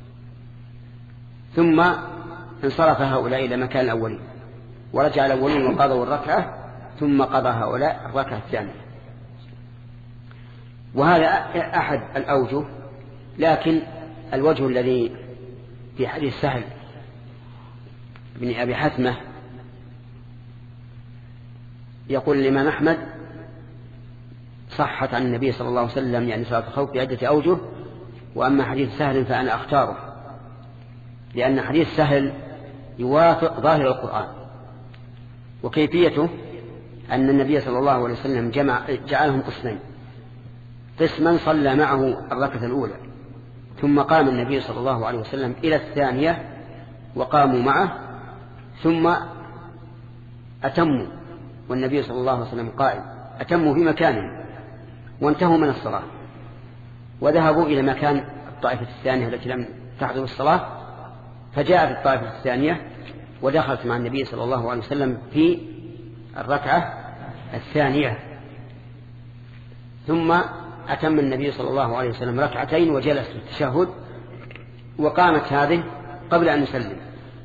ثم انصرف هؤلاء إلى مكان الأولين، ورجع الأولين وقضوا الركعة، ثم قضى هؤلاء الركعة الثانية. وهذا أحد الأوجه، لكن الوجه الذي في حديث سهل بن أبي حثمة يقول الإمام أحمد صحت عن النبي صلى الله عليه وسلم يعني صلاة الخوف بعدة أوجه، وأما حديث سهل فأنا أختاره، لأن حديث سهل يوافق ظاهر القرآن. وكيفيته أن النبي صلى الله عليه وسلم جعلهم قسمين، قسما صلى معه الركعة الأولى، ثم قام النبي صلى الله عليه وسلم إلى الثانية وقاموا معه، ثم أتموا والنبي صلى الله عليه وسلم قائم، أتموا في مكانهم وانتهوا من الصلاة وذهبوا إلى مكان الطائفة الثانية التي لم تحضر الصلاة، فجاءت الطائفة الثانية ودخلت مع النبي صلى الله عليه وسلم في الركعة الثانية، ثم أتم النبي صلى الله عليه وسلم ركعتين وجلس في التشهد، وقامت هذه قبل أن يسلم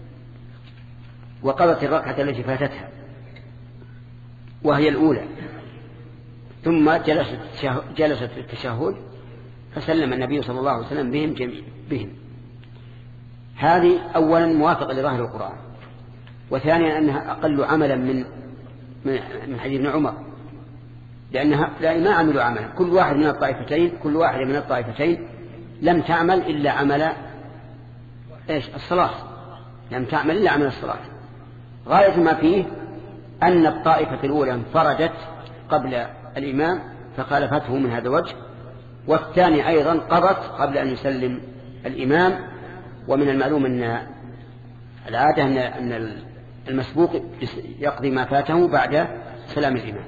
وقضت الركعة التي فاتتها وهي الأولى، ثم جلست في التشهد فسلم النبي صلى الله عليه وسلم بهم. هذه أولا موافقة لظاهر القرآن، وثانيا أنها أقل عملا من حديث ابن عمر، لأنها ما عملوا عملا، كل واحد من الطائفتين لم تعمل إلا عمل الصلاة، لم تعمل إلا عمل الصلاة. غاية ما فيه أن الطائفة الأولى انفردت قبل الإمام فخالفته من هذا الوجه، والثاني أيضا قضت قبل أن يسلم الإمام. ومن المعلوم أن العادة أن المسبوق يقضي ما فاته بعد سلام الإمام،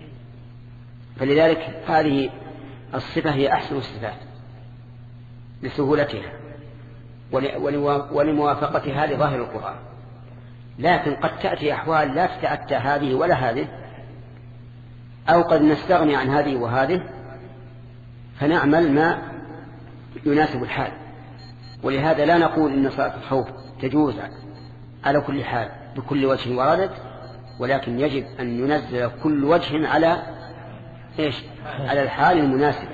فلذلك هذه الصفة هي أحسن الصفات لسهولتها ولموافقتها لظاهر القرآن. لكن قد تأتي أحوال لا تتأتى هذه ولا هذه، أو قد نستغني عن هذه وهذه فنعمل ما يناسب الحال. ولهذا لا نقول إن صلاة الخوف تجوز على كل حال بكل وجه وردت، ولكن يجب أن ينزل كل وجه على على الحال المناسبة.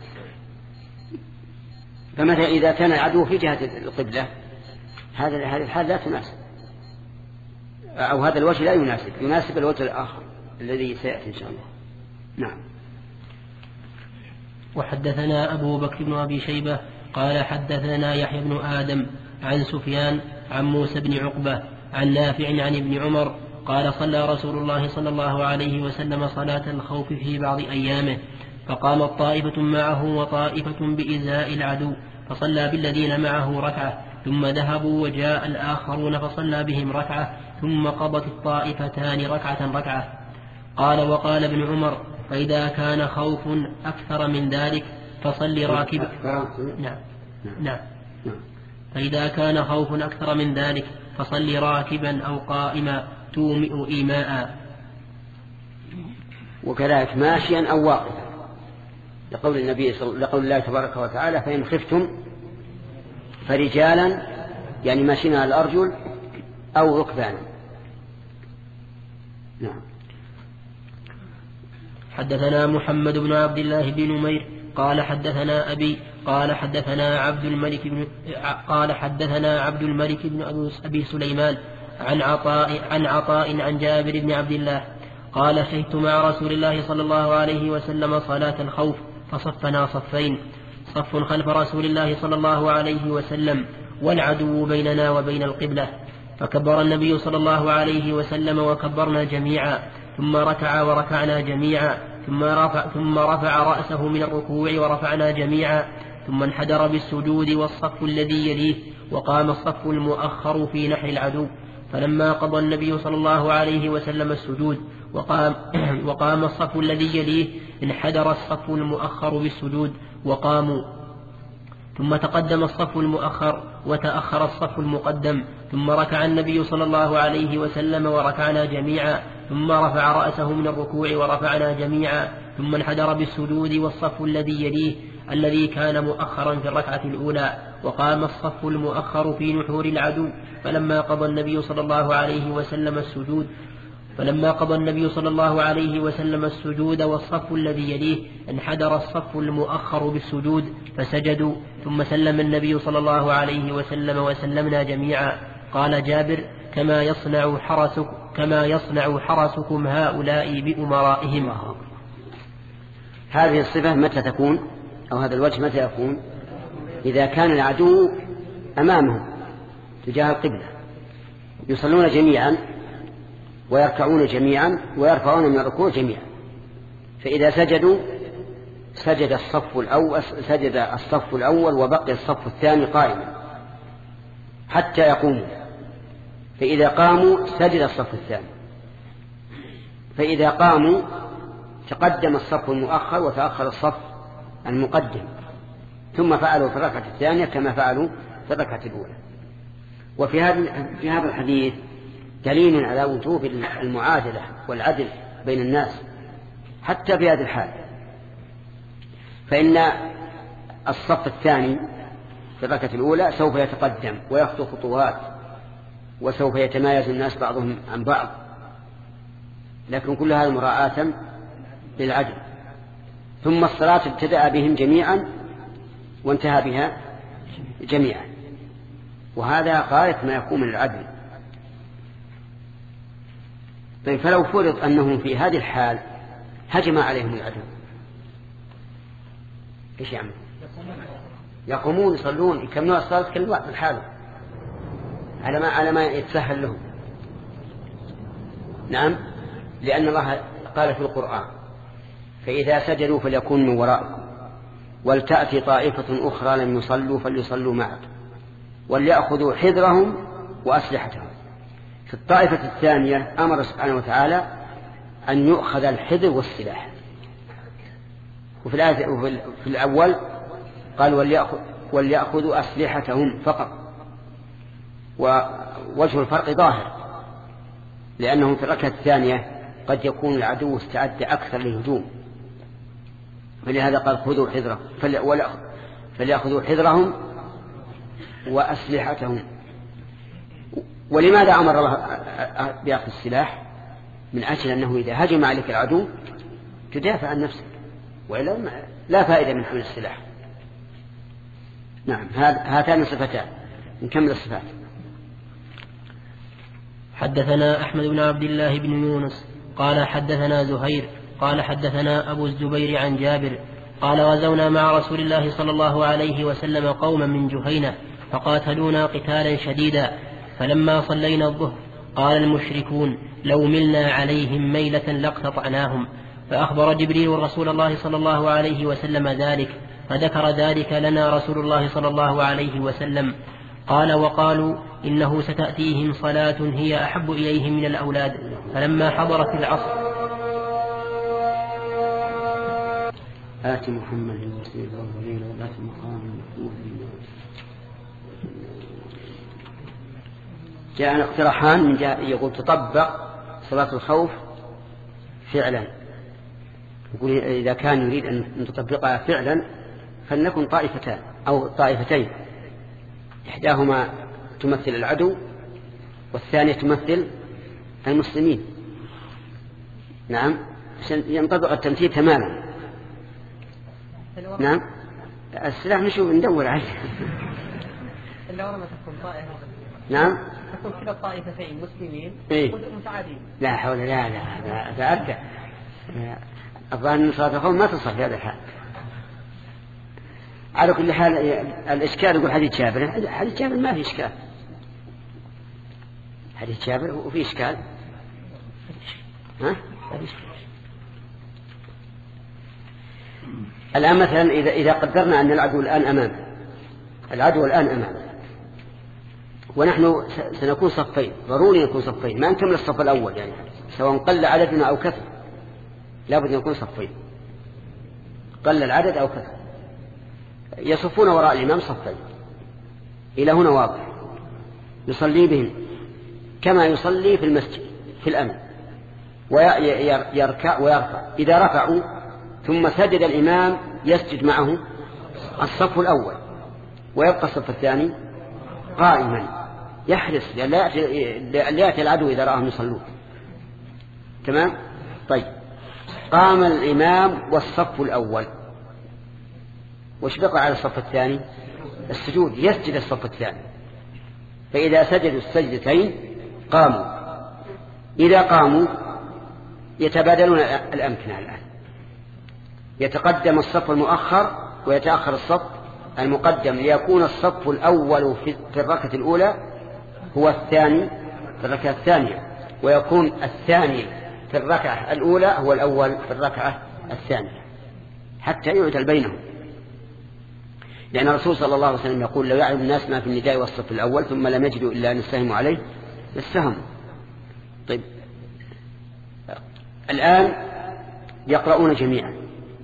فمثلا إذا كان العدو في جهة القبلة هذه الحال لا تناسب، أو هذا الوجه لا يناسب الوجه الآخر الذي سيأتي إن شاء الله. نعم. وحدثنا أبو بكر بن أبي شيبة قال حدثنا يحيى بن آدم عن سفيان عن موسى بن عقبة عن نافع عن ابن عمر قال صلى رسول الله صلى الله عليه وسلم صلاة الخوف في بعض أيامه، فقامت طائفة معه وطائفة بإزاء العدو، فصلى بالذين معه ركعة، ثم ذهبوا وجاء الآخرون فصلى بهم ركعة، ثم قضت الطائفتان ركعة. قال وقال ابن عمر فإذا كان خوف أكثر من ذلك فصل راكبا. نعم. فإذا كان خوف أكثر من ذلك فصل راكبا أو قائما تومئ إيماء، وكذلك ماشيا أو واقفا، لقول الله تبارك وتعالى فإن خفتم فرجالا، يعني ماشيين على الأرجل أو ركبانا. نعم. حدثنا محمد بن عبد الله بن نمير قال حدثنا أبي قال حدثنا عبد الملك بن أبي سليمان عن عطاء عن جابر بن عبد الله قال شهدت مع رسول الله صلى الله عليه وسلم صلاة الخوف فصفنا صفين، صف خلف رسول الله صلى الله عليه وسلم والعدو بيننا وبين القبلة، فكبر النبي صلى الله عليه وسلم وكبرنا جميعا، ثم ركع وركعنا جميعا، ثم رفع رأسه من الركوع ورفعنا جميعا، ثم انحدر بالسجود والصف الذي يليه، وقام الصف المؤخر في نحر العدو. فلما قضى النبي صلى الله عليه وسلم السجود وقام الصف الذي يليه، انحدر الصف المؤخر بالسجود وقاموا، ثم تقدم الصف المؤخر وتأخر الصف المقدم، ثم ركع النبي صلى الله عليه وسلم وركعنا جميعا، ثم رفع رأسه من الركوع ورفعنا جميعا، ثم انحدر بالسجود والصف الذي يليه الذي كان مؤخرا في الركعة الأولى، وقام الصف المؤخر في نحور العدو. فلما قضى النبي صلى الله عليه وسلم السجود والصف الذي يليه، انحدر الصف المؤخر بالسجود فسجدوا، ثم سلم النبي صلى الله عليه وسلم وسلمنا جميعا. قال جابر: كما يصنع حرسكم هؤلاء بأمرائهم. هذه الصفة متى تكون، أو هذا الوجه متى يكون؟ إذا كان العدو أمامهم تجاه القبلة، يصلون جميعا ويركعون جميعا ويرفعون من الركوع جميعا، فإذا سجدوا سجد الصف الأول وبقي الصف الثاني قائما حتى يقوموا، فإذا قاموا سجد الصف الثاني، فإذا قاموا تقدم الصف المؤخر وتأخر الصف المقدم، ثم فعلوا في الركعة الثانية كما فعلوا في الركعة الأولى. وفي هذا الحديث دليل على وجوب المعادلة والعدل بين الناس حتى في هذه الحال، فإن الصف الثاني في الركعة الأولى سوف يتقدم ويخطو خطوات، وسوف يتمايز الناس بعضهم عن بعض، لكن كل هذا مراعاة للعدل. ثم الصلاة ابتدأ بهم جميعا وانتهى بها جميعا، وهذا غاية ما يكون من العدل. طيب، فلو فرض أنهم في هذه الحال هجم عليهم العدو، إيش يعمل؟ يقومون يصلون يكملون الصلاة كل واحد من حاله على ما يتسهل لهم. نعم، لأن الله قال في القرآن: فإذا سجدوا فليكون من ورائكم ولتأتي طائفة أخرى لم يصلوا فليصلوا معك وليأخذوا حذرهم وأسلحتهم. في الطائفة الثانية أمر سبحانه وتعالى أن يؤخذ الحذر والسلاح، وفي الآية في الأول قال وليأخذوا أسلحتهم فقط، ووجه الفرق ظاهر، لأنهم في الركعة الثانية قد يكون العدو استعد أكثر للهجوم، فلهذا قال خذوا حذرهم فليأخذوا حذرهم وأسلحتهم. ولماذا أمر الله بأخذ السلاح؟ من أجل أنه إذا هجم عليك العدو تدافع عن نفسك، وإلا لا فائدة من حمل السلاح. نعم، هاتان صفتان. نكمل الصفات. حدثنا أحمد بن عبد الله بن يونس قال حدثنا زهير قال حدثنا أبو الزبير عن جابر قال: غزونا مع رسول الله صلى الله عليه وسلم قوما من جهينة فقاتلونا قتالا شديدا، فلما صلينا الظهر قال المشركون: لو ملنا عليهم ميلة لاقتطعناهم، فأخبر جبريل رسول الله صلى الله عليه وسلم ذلك، فذكر ذلك لنا رسول الله صلى الله عليه وسلم. قال: وقالوا إنه ستأتيهم صلاة هي أحب إليهم من الأولاد. فلما حضرت العصر آت محمد الوسيلة والفضيلة وآت مقام محمود. جاء اقتراحان من يقول تطبق صلاة الخوف فعلا، يقول إذا كان يريد أن تطبقها فعلا فلنكن طائفتان أو طائفتين، إحداهما تمثل العدو والثانية تمثل المسلمين. نعم، عشان ينطبق التمثيل تماما. نعم، السلاح نشوف ندور عليه. إلا ولما تكون طائفة. نعم. تكون كلا الطائفتين مسلمين متعادين. لا حول لا تأكد. الظاهر أن صلاة الخوف ما تصح في هذا الحال. على كل حال الإشكال يقول حديث جابر. حديث جابر ما في إشكال. حديث جابر وفي إشكال. ها؟ الآن مثلا إذا قدرنا أن العدو الآن أمامنا ونحن سنكون صفين، ضروري نكون صفين، ما نكمل الصف الأول يعني سواء قل عددنا أو كثر، لابد أن نكون صفين، قل العدد أو كثر. يصفون وراء الإمام صفين، إلى هنا واضح. يصلي بهم كما يصلي في المسجد في الأمن، ويركع ويرفع. إذا رفعوا ثم سجد الإمام يسجد معه الصف الأول، ويبقى الصف الثاني قائما يحرص لا يأتي العدو إذا رآهم يصلون. تمام؟ طيب، قام الإمام والصف الأول، وش بقى على الصف الثاني؟ السجود، يسجد الصف الثاني. فإذا سجدوا السجدتين قاموا. إذا قاموا يتبادلون الأمكنة الآن، يتقدم الصف المؤخر ويتأخر الصف المقدم، ليكون الصف الأول في الركعة الأولى هو الثاني في الركعة الثانية، ويكون الثاني في الركعة الأولى هو الأول في الركعة الثانية، حتى يعدل بينهم. لأن الرسول صلى الله عليه وسلم يقول: لو يعلم الناس ما في النداء والصف الأول ثم لم يجدوا إلا أن يستهموا عليه يستهموا. طيب، الآن يقرؤون جميعا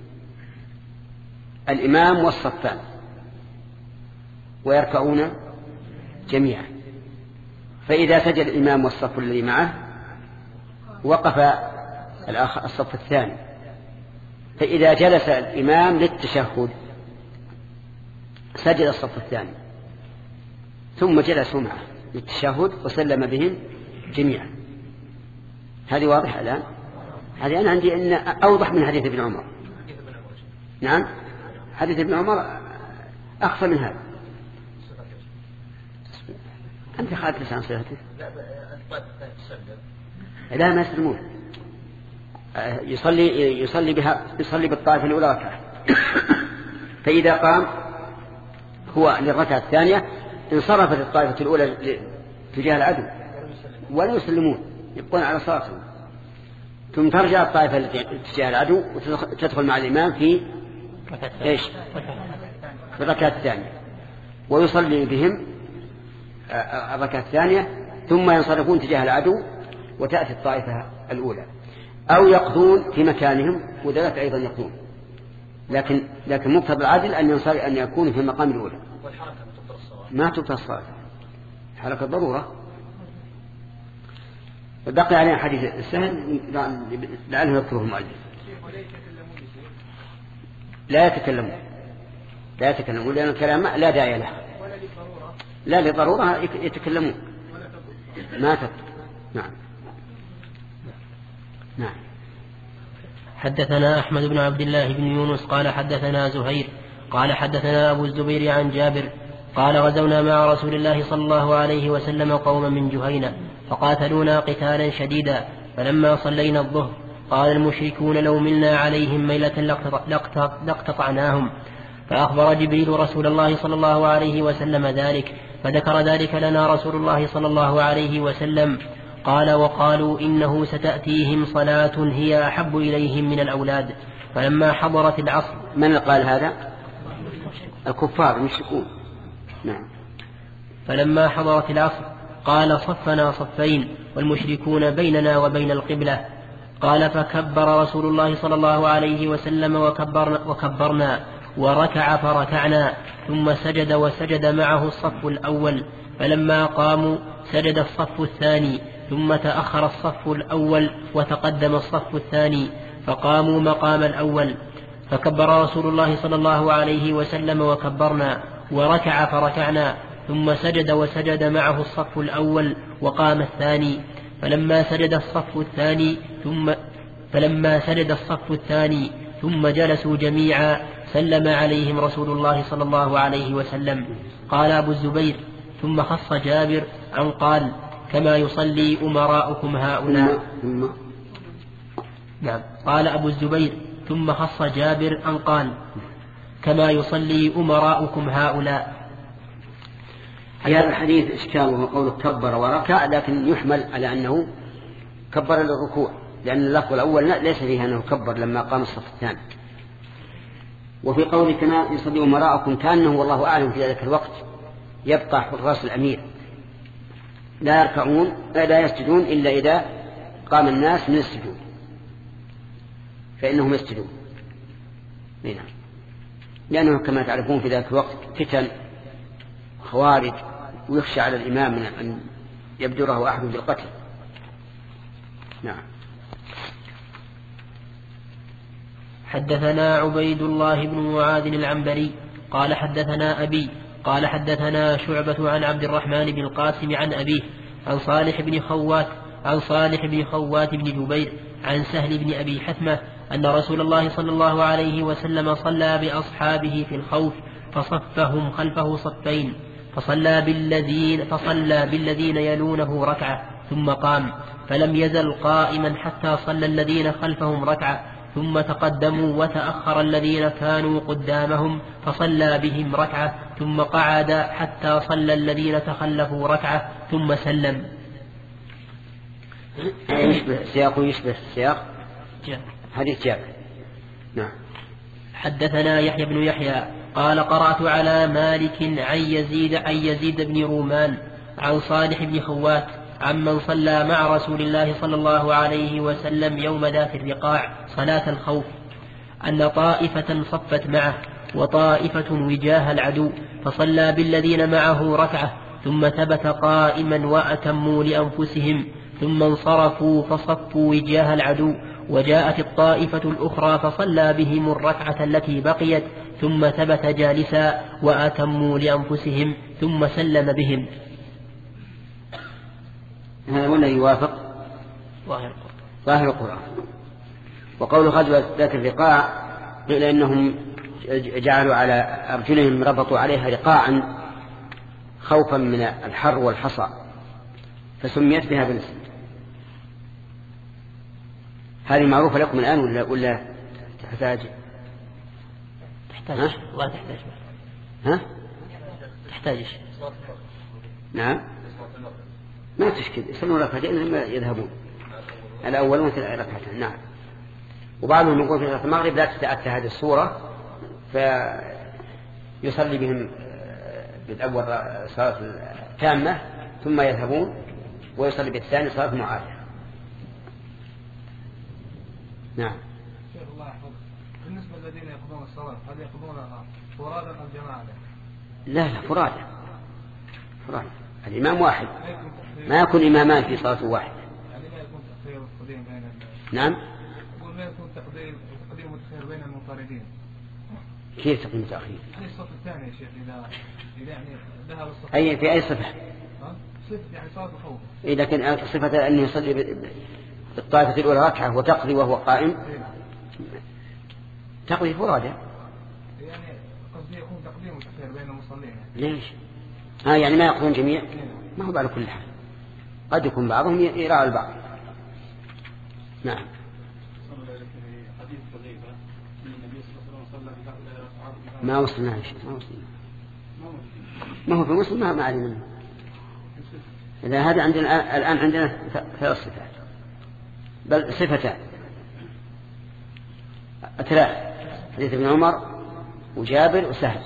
الإمام والصفان، ويركعون جميعا. فإذا سجد الإمام والصف الذي معه وقف الصف الثاني. فإذا جلس الإمام للتشهد سجد الصف الثاني، ثم جلسوا معه للتشهد وسلم بهم جميعا. هذه واضحة الآن؟ هذه أنا عندي أن أوضح من حديث ابن عمر. نعم، حديث ابن عمر أخفى من هذا. أنت خالف عن صلاته؟ لا، ما يسلمون. يصلي بالطائفة الأولى ركعة. فإذا قام هو للركعة الثانية انصرفت الطائفة الأولى تجاه العدو ولا يسلمون، يبقون على صلاتهم. ثم ترجع الطائفة التي تجاه العدو وتدخل مع الإمام في إيش؟ في الركعة الثانية، ويصلي بهم الركعة الثانية، ثم ينصرفون تجاه العدو وتأتي الطائفة الأولى، أو يقضون في مكانهم، وذلك أيضا يقضون. لكن مقتضى العدل أن يكون في المقام الأولى. والحركة تبطل الصلاة؟ ما تبطل الصلاة، حركة ضرورة. بقي علينا حديث السهل لعله يذكره المؤلف. لا يتكلمون لأن الكلام لا داعي له. لا لضرورة يتكلمون ما تبطل. نعم. حدثنا أحمد بن عبد الله بن يونس قال حدثنا زهير قال حدثنا أبو الزبير عن جابر قال: غزونا مع رسول الله صلى الله عليه وسلم قوما من جهينة فقاتلونا قتالا شديدا، فلما صلينا الظهر قال المشركون: لو ملنا عليهم ميلة لاقتطعناهم. فأخبر جبريل رسول الله صلى الله عليه وسلم ذلك، فذكر ذلك لنا رسول الله صلى الله عليه وسلم. قال: وقالوا إنه ستأتيهم صلاة هي أحب إليهم من الأولاد. فلما حضرت العصر. من قال هذا؟ الكفار المشركون. نعم. فلما حضرت العصر قال: صفنا صفين والمشركون بيننا وبين القبلة. قال: فكبر رسول الله صلى الله عليه وسلم وكبرنا، وركع فركعنا، ثم سجد وسجد معه الصف الأول. فلما قاموا سجد الصف الثاني، ثم تأخر الصف الأول وتقدم الصف الثاني، فقاموا مقام الأول. فكبر رسول الله صلى الله عليه وسلم وكبرنا، وركع فركعنا، ثم سجد وسجد معه الصف الأول وقام الثاني. فلما سجد الصف الثاني ثم جلسوا جميعا سلم عليهم رسول الله صلى الله عليه وسلم. قال أبو الزبير: ثم خص جابر أن قال: كما يصلي أمراؤكم هؤلاء. نعم. قال أبو الزبير: ثم خص جابر أن قال: كما يصلي أمراؤكم هؤلاء. في هذا الحديث إشكال، وهو قول كبر وركع، لكن يحمل على أنه كبر للركوع، لأن اللفظ الأول ليس فيها أنه كبر لما قام الصف الثاني. وفي قول كما يصلي أمراؤكم كأنه والله أعلم في ذلك الوقت يبقى حراس الأمير لا يركعون لا يسجدون إلا إذا قام الناس من السجود فإنهم يسجدون. نعم. لأنه كما تعرفون في ذلك الوقت فتن خوارج، ويخشى على الإمام من أن يبدره أحد بالقتل. نعم. حدثنا عبيد الله بن معاذ العنبري قال حدثنا أبي قال حدثنا شعبة عن عبد الرحمن بن القاسم عن أبيه عن صالح بن خوات بن جبير عن سهل بن أبي حثمة أن رسول الله صلى الله عليه وسلم صلى بأصحابه في الخوف فصفهم خلفه صفين، فصلى بالذين يلونه ركعة ثم قام، فلم يزل قائما حتى صلى الذين خلفهم ركعة، ثم تقدموا وتأخر الذين كانوا قدامهم فصلى بهم ركعة، ثم قعد حتى صلى الذين تخلفوا ركعة ثم سلم. يشبه سياق حديث جابر. نعم. حدثنا يحيى بن يحيى قال قرأت على مالك عن يزيد بن رومان عن صالح بن خوات عمن صلى مع رسول الله صلى الله عليه وسلم يوم ذات الرقاع صلاة الخوف أن طائفة صفت معه وطائفة وجاه العدو، فصلى بالذين معه ركعة ثم ثبت قائما وأتموا لأنفسهم، ثم انصرفوا فصفوا وجاه العدو، وجاءت الطائفة الأخرى فصلى بهم الركعة التي بقيت ثم ثبت جالسا وأتموا لأنفسهم ثم سلم بهم. هذا هو الذي يوافق ظاهر القرآن. وقول غزوة ذات الرقاع قيل إنهم جعلوا على أرجلهم ربطوا عليها رقاعا خوفا من الحر والحصى فسميت بها بالاسم. هذه معروفة لكم الآن ولا تحتاج؟ تحتاج. لا تحتاج. ها؟ تحتاج. نعم. ما تشكل يصلون ركعتين ثم يذهبون الأول ركعتين. نعم. وبعضهم يقول في صلاة المغرب لا تتأتى هذه الصورة فيصلي بهم بالأول صلاة تامة ثم يذهبون ويصلي بالثاني صلاة معادة. نعم. شيخ الله يحفظك، بالنسبة للذين يقضون الصلاة هل يقضونها فرادا أم جماعة؟ لا فرادى. الإمام واحد ما يكون إمامان في صلاة واحد. يعني لا يكون تقديم وتقديم بين نعم. يقول ما يكون تقديم وتأخير بين المنفردين. كيف تقديم وتأخير؟ في الصف الثاني يا شيخ إذا يعني ذهب الصف. أي في أي صفة؟ صفة يعني صلاة الخوف. إذا كان صفة أنه يصلي بالطائفة الأولى ركعة وتقضي وهو قائم تقضي فرادى. يعني قصدي يكون تقديم وتأخير بين المصلين. ليش؟ يعني ما يقضون جميع؟ ما هو على كل حال، قد يكون بعضهم يراعي البعض. نعم. ما وصلنا شيء ما هو في مسلم ما علينا منه. إذا هذا عندنا الآن عندنا ثلاث صفات بل صفتان ثلاث، حديث ابن عمر وجابر وسهل.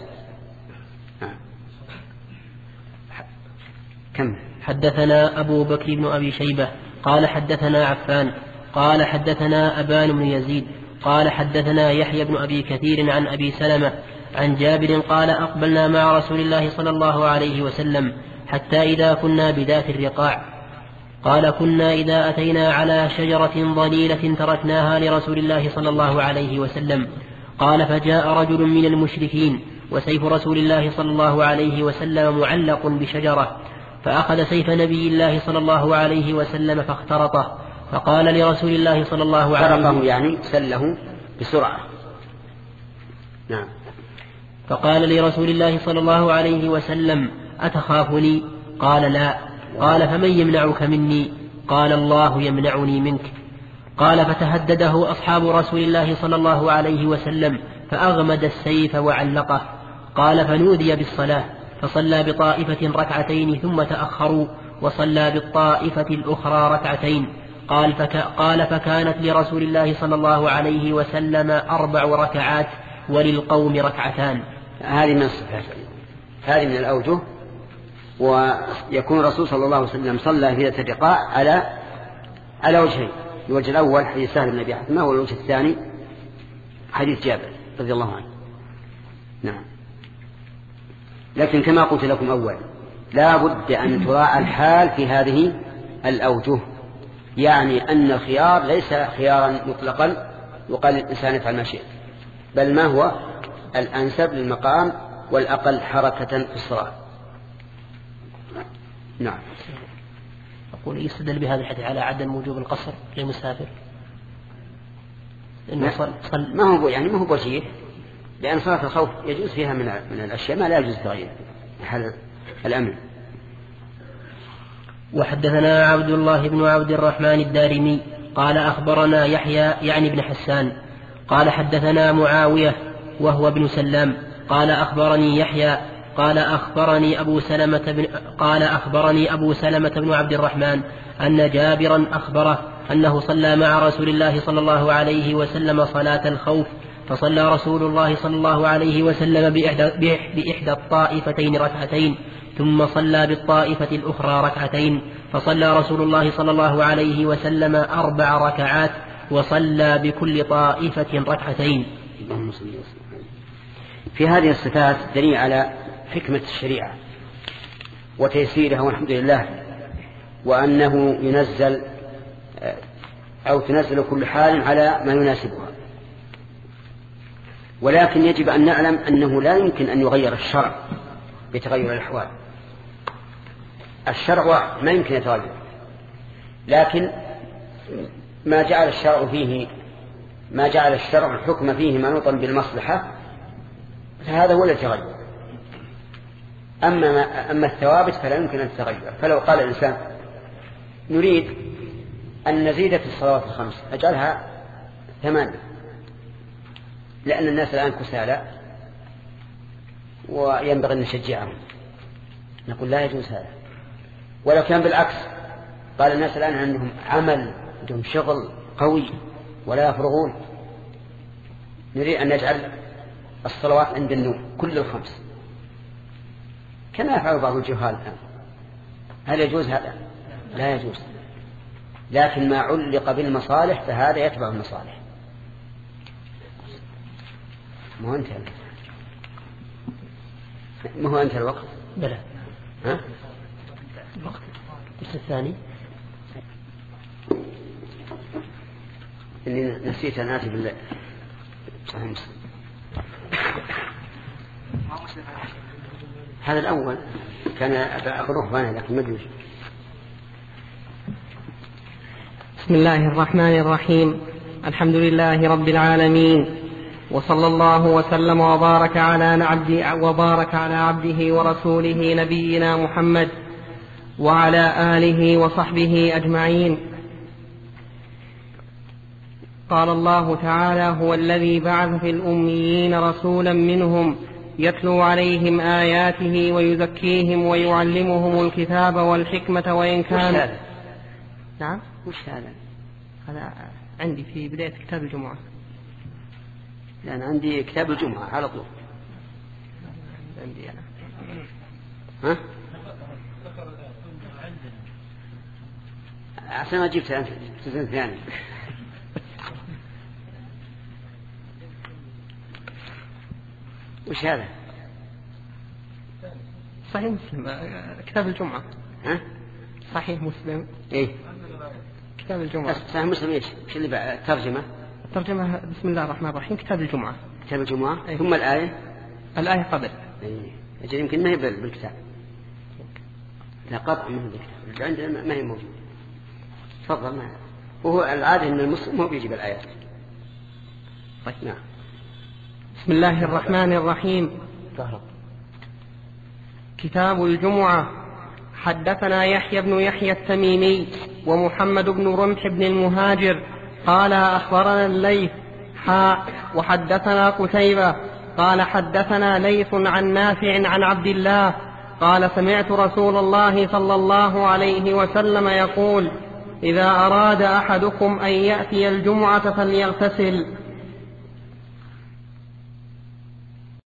كم؟ حدثنا أبو بكر بن أبي شيبة قال حدثنا عفان قال حدثنا أبان بن يزيد قال حدثنا يحيى بن أبي كثير عن أبي سلمة عن جابر قال أقبلنا مع رسول الله صلى الله عليه وسلم حتى إذا كنا بذات الرقاع قال كنا إذا أتينا على شجرة ظليلة تركناها لرسول الله صلى الله عليه وسلم قال فجاء رجل من المشركين وسيف رسول الله صلى الله عليه وسلم معلق بشجرة فأخذ سيف نبي الله صلى الله عليه وسلم فاخترطه فقال لرسول الله صلى الله عليه وسلم يعني سله بسرعة نعم. فقال لرسول الله صلى الله عليه وسلم: أتخافني؟ قال: لا. قال: فمن يمنعك مني؟ قال: الله يمنعني منك. قال: فتهدده أصحاب رسول الله صلى الله عليه وسلم فأغمد السيف وعلقه. قال: فنودي بالصلاة فصلى بطائفة ركعتين ثم تأخروا وصلى بالطائفة الأخرى ركعتين. قال: فكانت لرسول الله صلى الله عليه وسلم 4 ركعات وللقوم ركعتان. هذه من الصفات، هذه من الأوجه. ويكون الرسول صلى الله عليه وسلم صلى في ذات الرقاع على وجهين: الوجه الأول حديث سهل بن أبي حثمة، والوجه الثاني حديث جابر رضي الله عنه. نعم. لكن كما قلت لكم أول، لا بد أن تراعى الحال في هذه الأوجه، يعني أن الخيار ليس خيارا مطلقا يقال الإنسان يفعل ما شئ، بل ما هو الأنسب للمقام والأقل حركة في الصلاة. نعم. أقول يستدل بهذا الحديث على عدم وجوب القصر للمسافر، إنه ما هو وجيه، لأن صلاة الخوف يجوز فيها من الأشياء ما لا يجوز تغيير حال الأمن. وحدثنا عبد الله بن عبد الرحمن الدارمي قال: أخبرنا يحيى يعني بن حسان قال: حدثنا معاوية وهو ابن سلام قال: أخبرني يحيى قال: أخبرني أبو سلمة بن عبد الرحمن أن جابرا أخبره أنه صلى مع رسول الله صلى الله عليه وسلم صلاة الخوف، فصلى رسول الله صلى الله عليه وسلم بإحدى الطائفتين ركعتين، ثم صلى بالطائفة الأخرى ركعتين، فصلى رسول الله صلى الله عليه وسلم 4 ركعات، وصلى بكل طائفة ركعتين. في هذه الصفات دليل على حكمة الشريعة وتيسيرها، والحمد لله، وأنه ينزل أو تنزل كل حال على ما يناسبها. ولكن يجب أن نعلم أنه لا يمكن أن يغير الشرع بتغير الأحوال. الشرع ما يمكن يتغير، لكن ما جعل الشرع الحكم فيه منوطا بالمصلحة، فهذا هو الذي يتغير. أما الثوابت فلا يمكن أن تتغير. فلو قال الإنسان: نريد أن نزيد في الصلوات الخمس، أجعلها 8، لأن الناس الآن كسالى وينبغي أن نشجعهم، نقول لا يجوز هذا. ولو كان بالعكس، قال الناس الآن عندهم عمل، عندهم شغل قوي ولا يفرغون، نريد أن نجعل الصلوات عند النوم كل الخمس، كما يفعل بعض الجهال الآن. هل يجوز هذا؟ لا يجوز. لكن ما علق بالمصالح فهذا يتبع المصالح. ما هو أنت الوقت؟ بلى. ها؟ الوقت الثاني إني نسيت أن آتي بالله. هذا الأول كان أخذوه فانا، لكن ما يجوز. بسم الله الرحمن الرحيم. الحمد لله رب العالمين، وصلى الله وسلم وبارك على عبده ورسوله نبينا محمد وعلى آله وصحبه أجمعين. قال الله تعالى: هو الذي بعث في الأميين رسولا منهم يتلو عليهم آياته ويزكيهم ويعلمهم الكتاب والحكمة وإن كان. نعم. وش هذا؟ هذا عندي في بداية كتاب الجمعة. لأن عندي كتاب الجمعة على طول. عندي أنا. ها؟ عشان ما جبت أنت تزن ثاني. وش هذا؟ صحيح مسلم، كتاب الجمعة. ها؟ صحيح مسلم. إيه. كتاب الجمعة. صحيح مسلم إيش؟ شو اللي بعد ترجمة؟ ترجمة بسم الله الرحمن الرحيم كتاب الجمعة. كتاب الجمعة. إيه. ثم الآية. الآية قبل. إيه. أجل يمكن ما هي بالكتاب. لا قطع ما هي بالكتاب. عندنا ما هي موجودة. تفضل. ما وهو العادة إن المسلم هو بيجيب الآيات. طيب. نعم. بسم الله الرحمن الرحيم. كتاب الجمعة. حدثنا يحيى بن يحيى التميمي ومحمد بن رمح بن المهاجر قال أخبرنا الليث وحدثنا قتيبة قال حدثنا ليث عن نافع عن عبد الله قال سمعت رسول الله صلى الله عليه وسلم يقول: إذا أراد أحدكم أن يأتي الجمعة فليغتسل